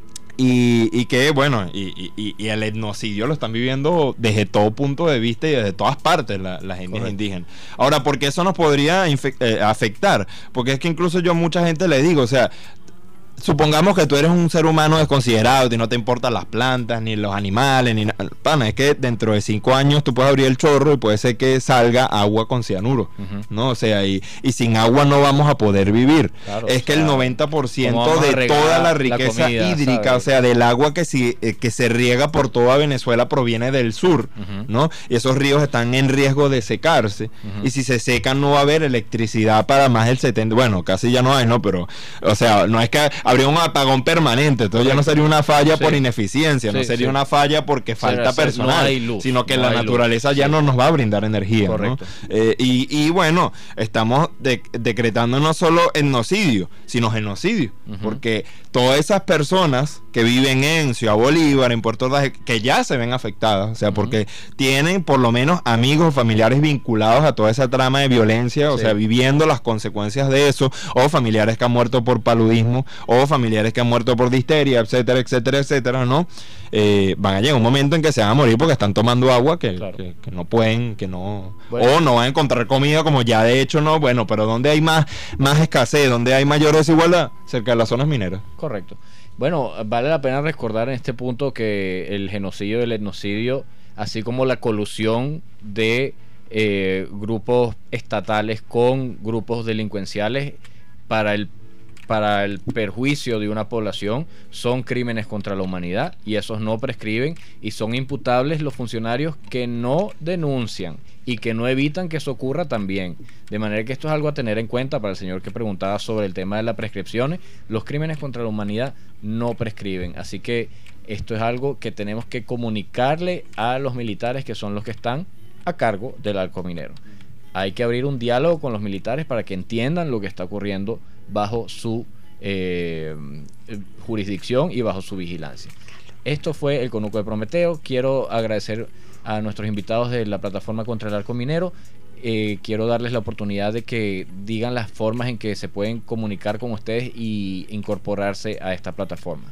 Y, y que bueno, y, y, y el etnocidio lo están viviendo desde todo punto de vista y desde todas partes la, las etnias indígenas. Ahora, ¿por qué eso nos podría infec- eh, afectar? Porque es que incluso yo a mucha gente le digo, o sea, supongamos que tú eres un ser humano desconsiderado y no te importan las plantas, ni los animales, ni nada. Pana, es que dentro de cinco años tú puedes abrir el chorro y puede ser que salga agua con cianuro, uh-huh. ¿no? O sea, y, y sin agua no vamos a poder vivir. Claro, es que el noventa por ciento de toda la riqueza la comida, hídrica, ¿sabes? O sea, del agua que, si, eh, que se riega por toda Venezuela proviene del sur, uh-huh. ¿no? Y esos ríos están en riesgo de secarse. Uh-huh. Y si se secan no va a haber electricidad para más del setenta por ciento. Bueno, casi ya no hay, ¿no? Pero, o sea, no es que habría un apagón permanente, entonces ya no sería una falla sí. por ineficiencia, sí, no sería sí. una falla porque falta Será, personal, no hay luz, sino que no la naturaleza luz. ya sí. no nos va a brindar energía, ¿no? Eh, y, y bueno, estamos de, decretando no solo etnocidio, sino genocidio, uh-huh. porque todas esas personas que viven en Ciudad Bolívar, en Puerto Ordaz, que ya se ven afectadas, o sea, uh-huh. porque tienen por lo menos amigos o familiares vinculados a toda esa trama de violencia, o sí. sea, viviendo las consecuencias de eso, o familiares que han muerto por paludismo, o familiares que han muerto por difteria, etcétera, etcétera, etcétera, ¿no? Eh, van a llegar un momento en que se van a morir porque están tomando agua que, claro. que, que no pueden, que no... Bueno. O no van a encontrar comida como ya de hecho no, bueno, pero ¿dónde hay más, más escasez? ¿Dónde hay mayor desigualdad? Cerca de las zonas mineras. Correcto. Bueno, vale la pena recordar en este punto que el genocidio y el etnocidio, así como la colusión de eh, grupos estatales con grupos delincuenciales para el para el perjuicio de una población, son crímenes contra la humanidad y esos no prescriben y son imputables los funcionarios que no denuncian y que no evitan que eso ocurra también. De manera que esto es algo a tener en cuenta para el señor que preguntaba sobre el tema de las prescripciones. Los crímenes contra la humanidad no prescriben, así que esto es algo que tenemos que comunicarle a los militares que son los que están a cargo del arco minero. Hay que abrir un diálogo con los militares para que entiendan lo que está ocurriendo bajo su eh, jurisdicción y bajo su vigilancia. Esto fue el Conuco de Prometeo. Quiero agradecer a nuestros invitados de la plataforma contra el arco minero. Eh, quiero darles la oportunidad de que digan las formas en que se pueden comunicar con ustedes y incorporarse a esta plataforma.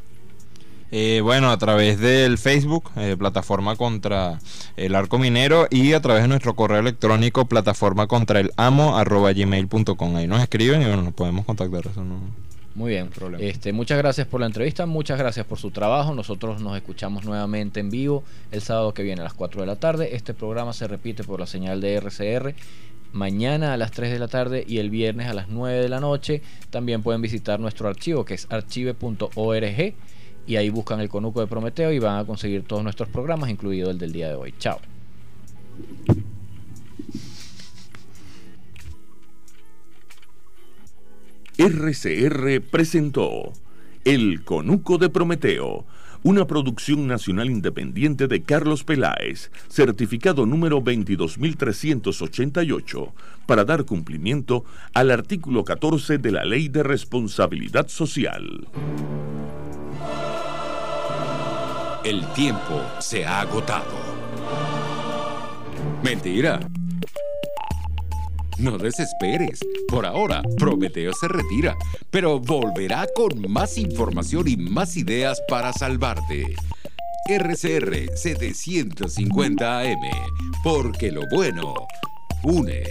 Eh, bueno, a través del Facebook, eh, plataforma contra el arco minero, y a través de nuestro correo electrónico, plataforma contra el amo arroba gmail punto com. Ahí nos escriben y bueno, nos podemos contactar. Eso no, muy bien, problema. Este, muchas gracias por la entrevista, muchas gracias por su trabajo. Nosotros nos escuchamos nuevamente en vivo el sábado que viene a las cuatro de la tarde. Este programa se repite por la señal de R C R mañana a las tres de la tarde y el viernes a las nueve de la noche. También pueden visitar nuestro archivo, que es archive punto org, y ahí buscan el Conuco de Prometeo y van a conseguir todos nuestros programas, incluido el del día de hoy. Chao. R C R presentó El Conuco de Prometeo, una producción nacional independiente de Carlos Peláez, certificado número veintidós mil trescientos ochenta y ocho, para dar cumplimiento al artículo catorce de la Ley de Responsabilidad Social. El tiempo se ha agotado. Mentira. No desesperes. Por ahora, Prometeo se retira, pero volverá con más información y más ideas para salvarte. R C R setecientos cincuenta A M, porque lo bueno une.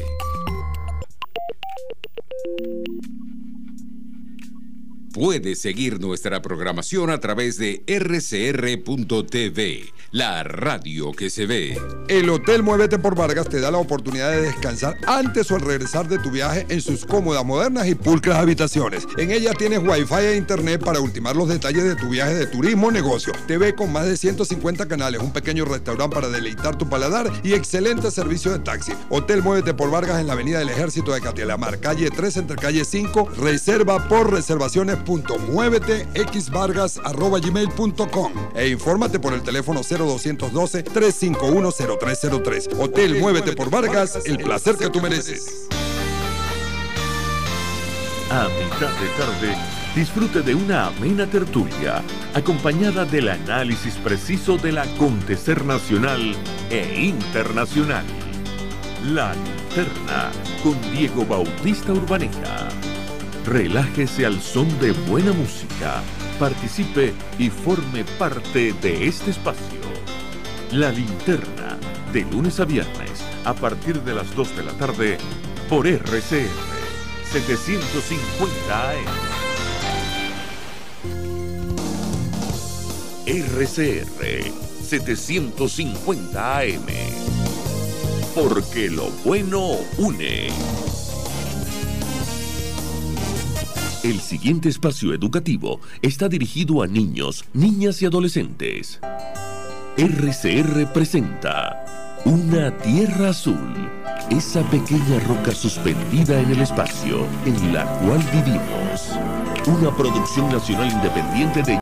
Puedes seguir nuestra programación a través de R C R punto T V, la radio que se ve. El Hotel Muévete por Vargas te da la oportunidad de descansar antes o al regresar de tu viaje en sus cómodas, modernas y pulcras habitaciones. En ella tienes wifi e internet para ultimar los detalles de tu viaje de turismo o negocio. T V con más de ciento cincuenta canales, un pequeño restaurante para deleitar tu paladar y excelente servicio de taxi. Hotel Muévete por Vargas en la avenida del Ejército de Catialamar, calle tres entre calle cinco. Reserva por reservaciones punto muévete x vargas arroba gmail punto com e infórmate por el teléfono cero dos uno dos, tres cinco uno, cero tres cero tres. Hotel Muévete por Vargas, el placer que tú mereces. A mitad de tarde, disfrute de una amena tertulia, acompañada del análisis preciso del acontecer nacional e internacional. La Linterna, con Diego Bautista Urbaneja. Relájese al son de buena música, participe y forme parte de este espacio. La Linterna, de lunes a viernes, a partir de las dos de la tarde, por R C R setecientos cincuenta A M. R C R setecientos cincuenta A M. Porque lo bueno une. El siguiente espacio educativo está dirigido a niños, niñas y adolescentes. R C R presenta Una Tierra Azul, esa pequeña roca suspendida en el espacio en la cual vivimos. Una producción nacional independiente de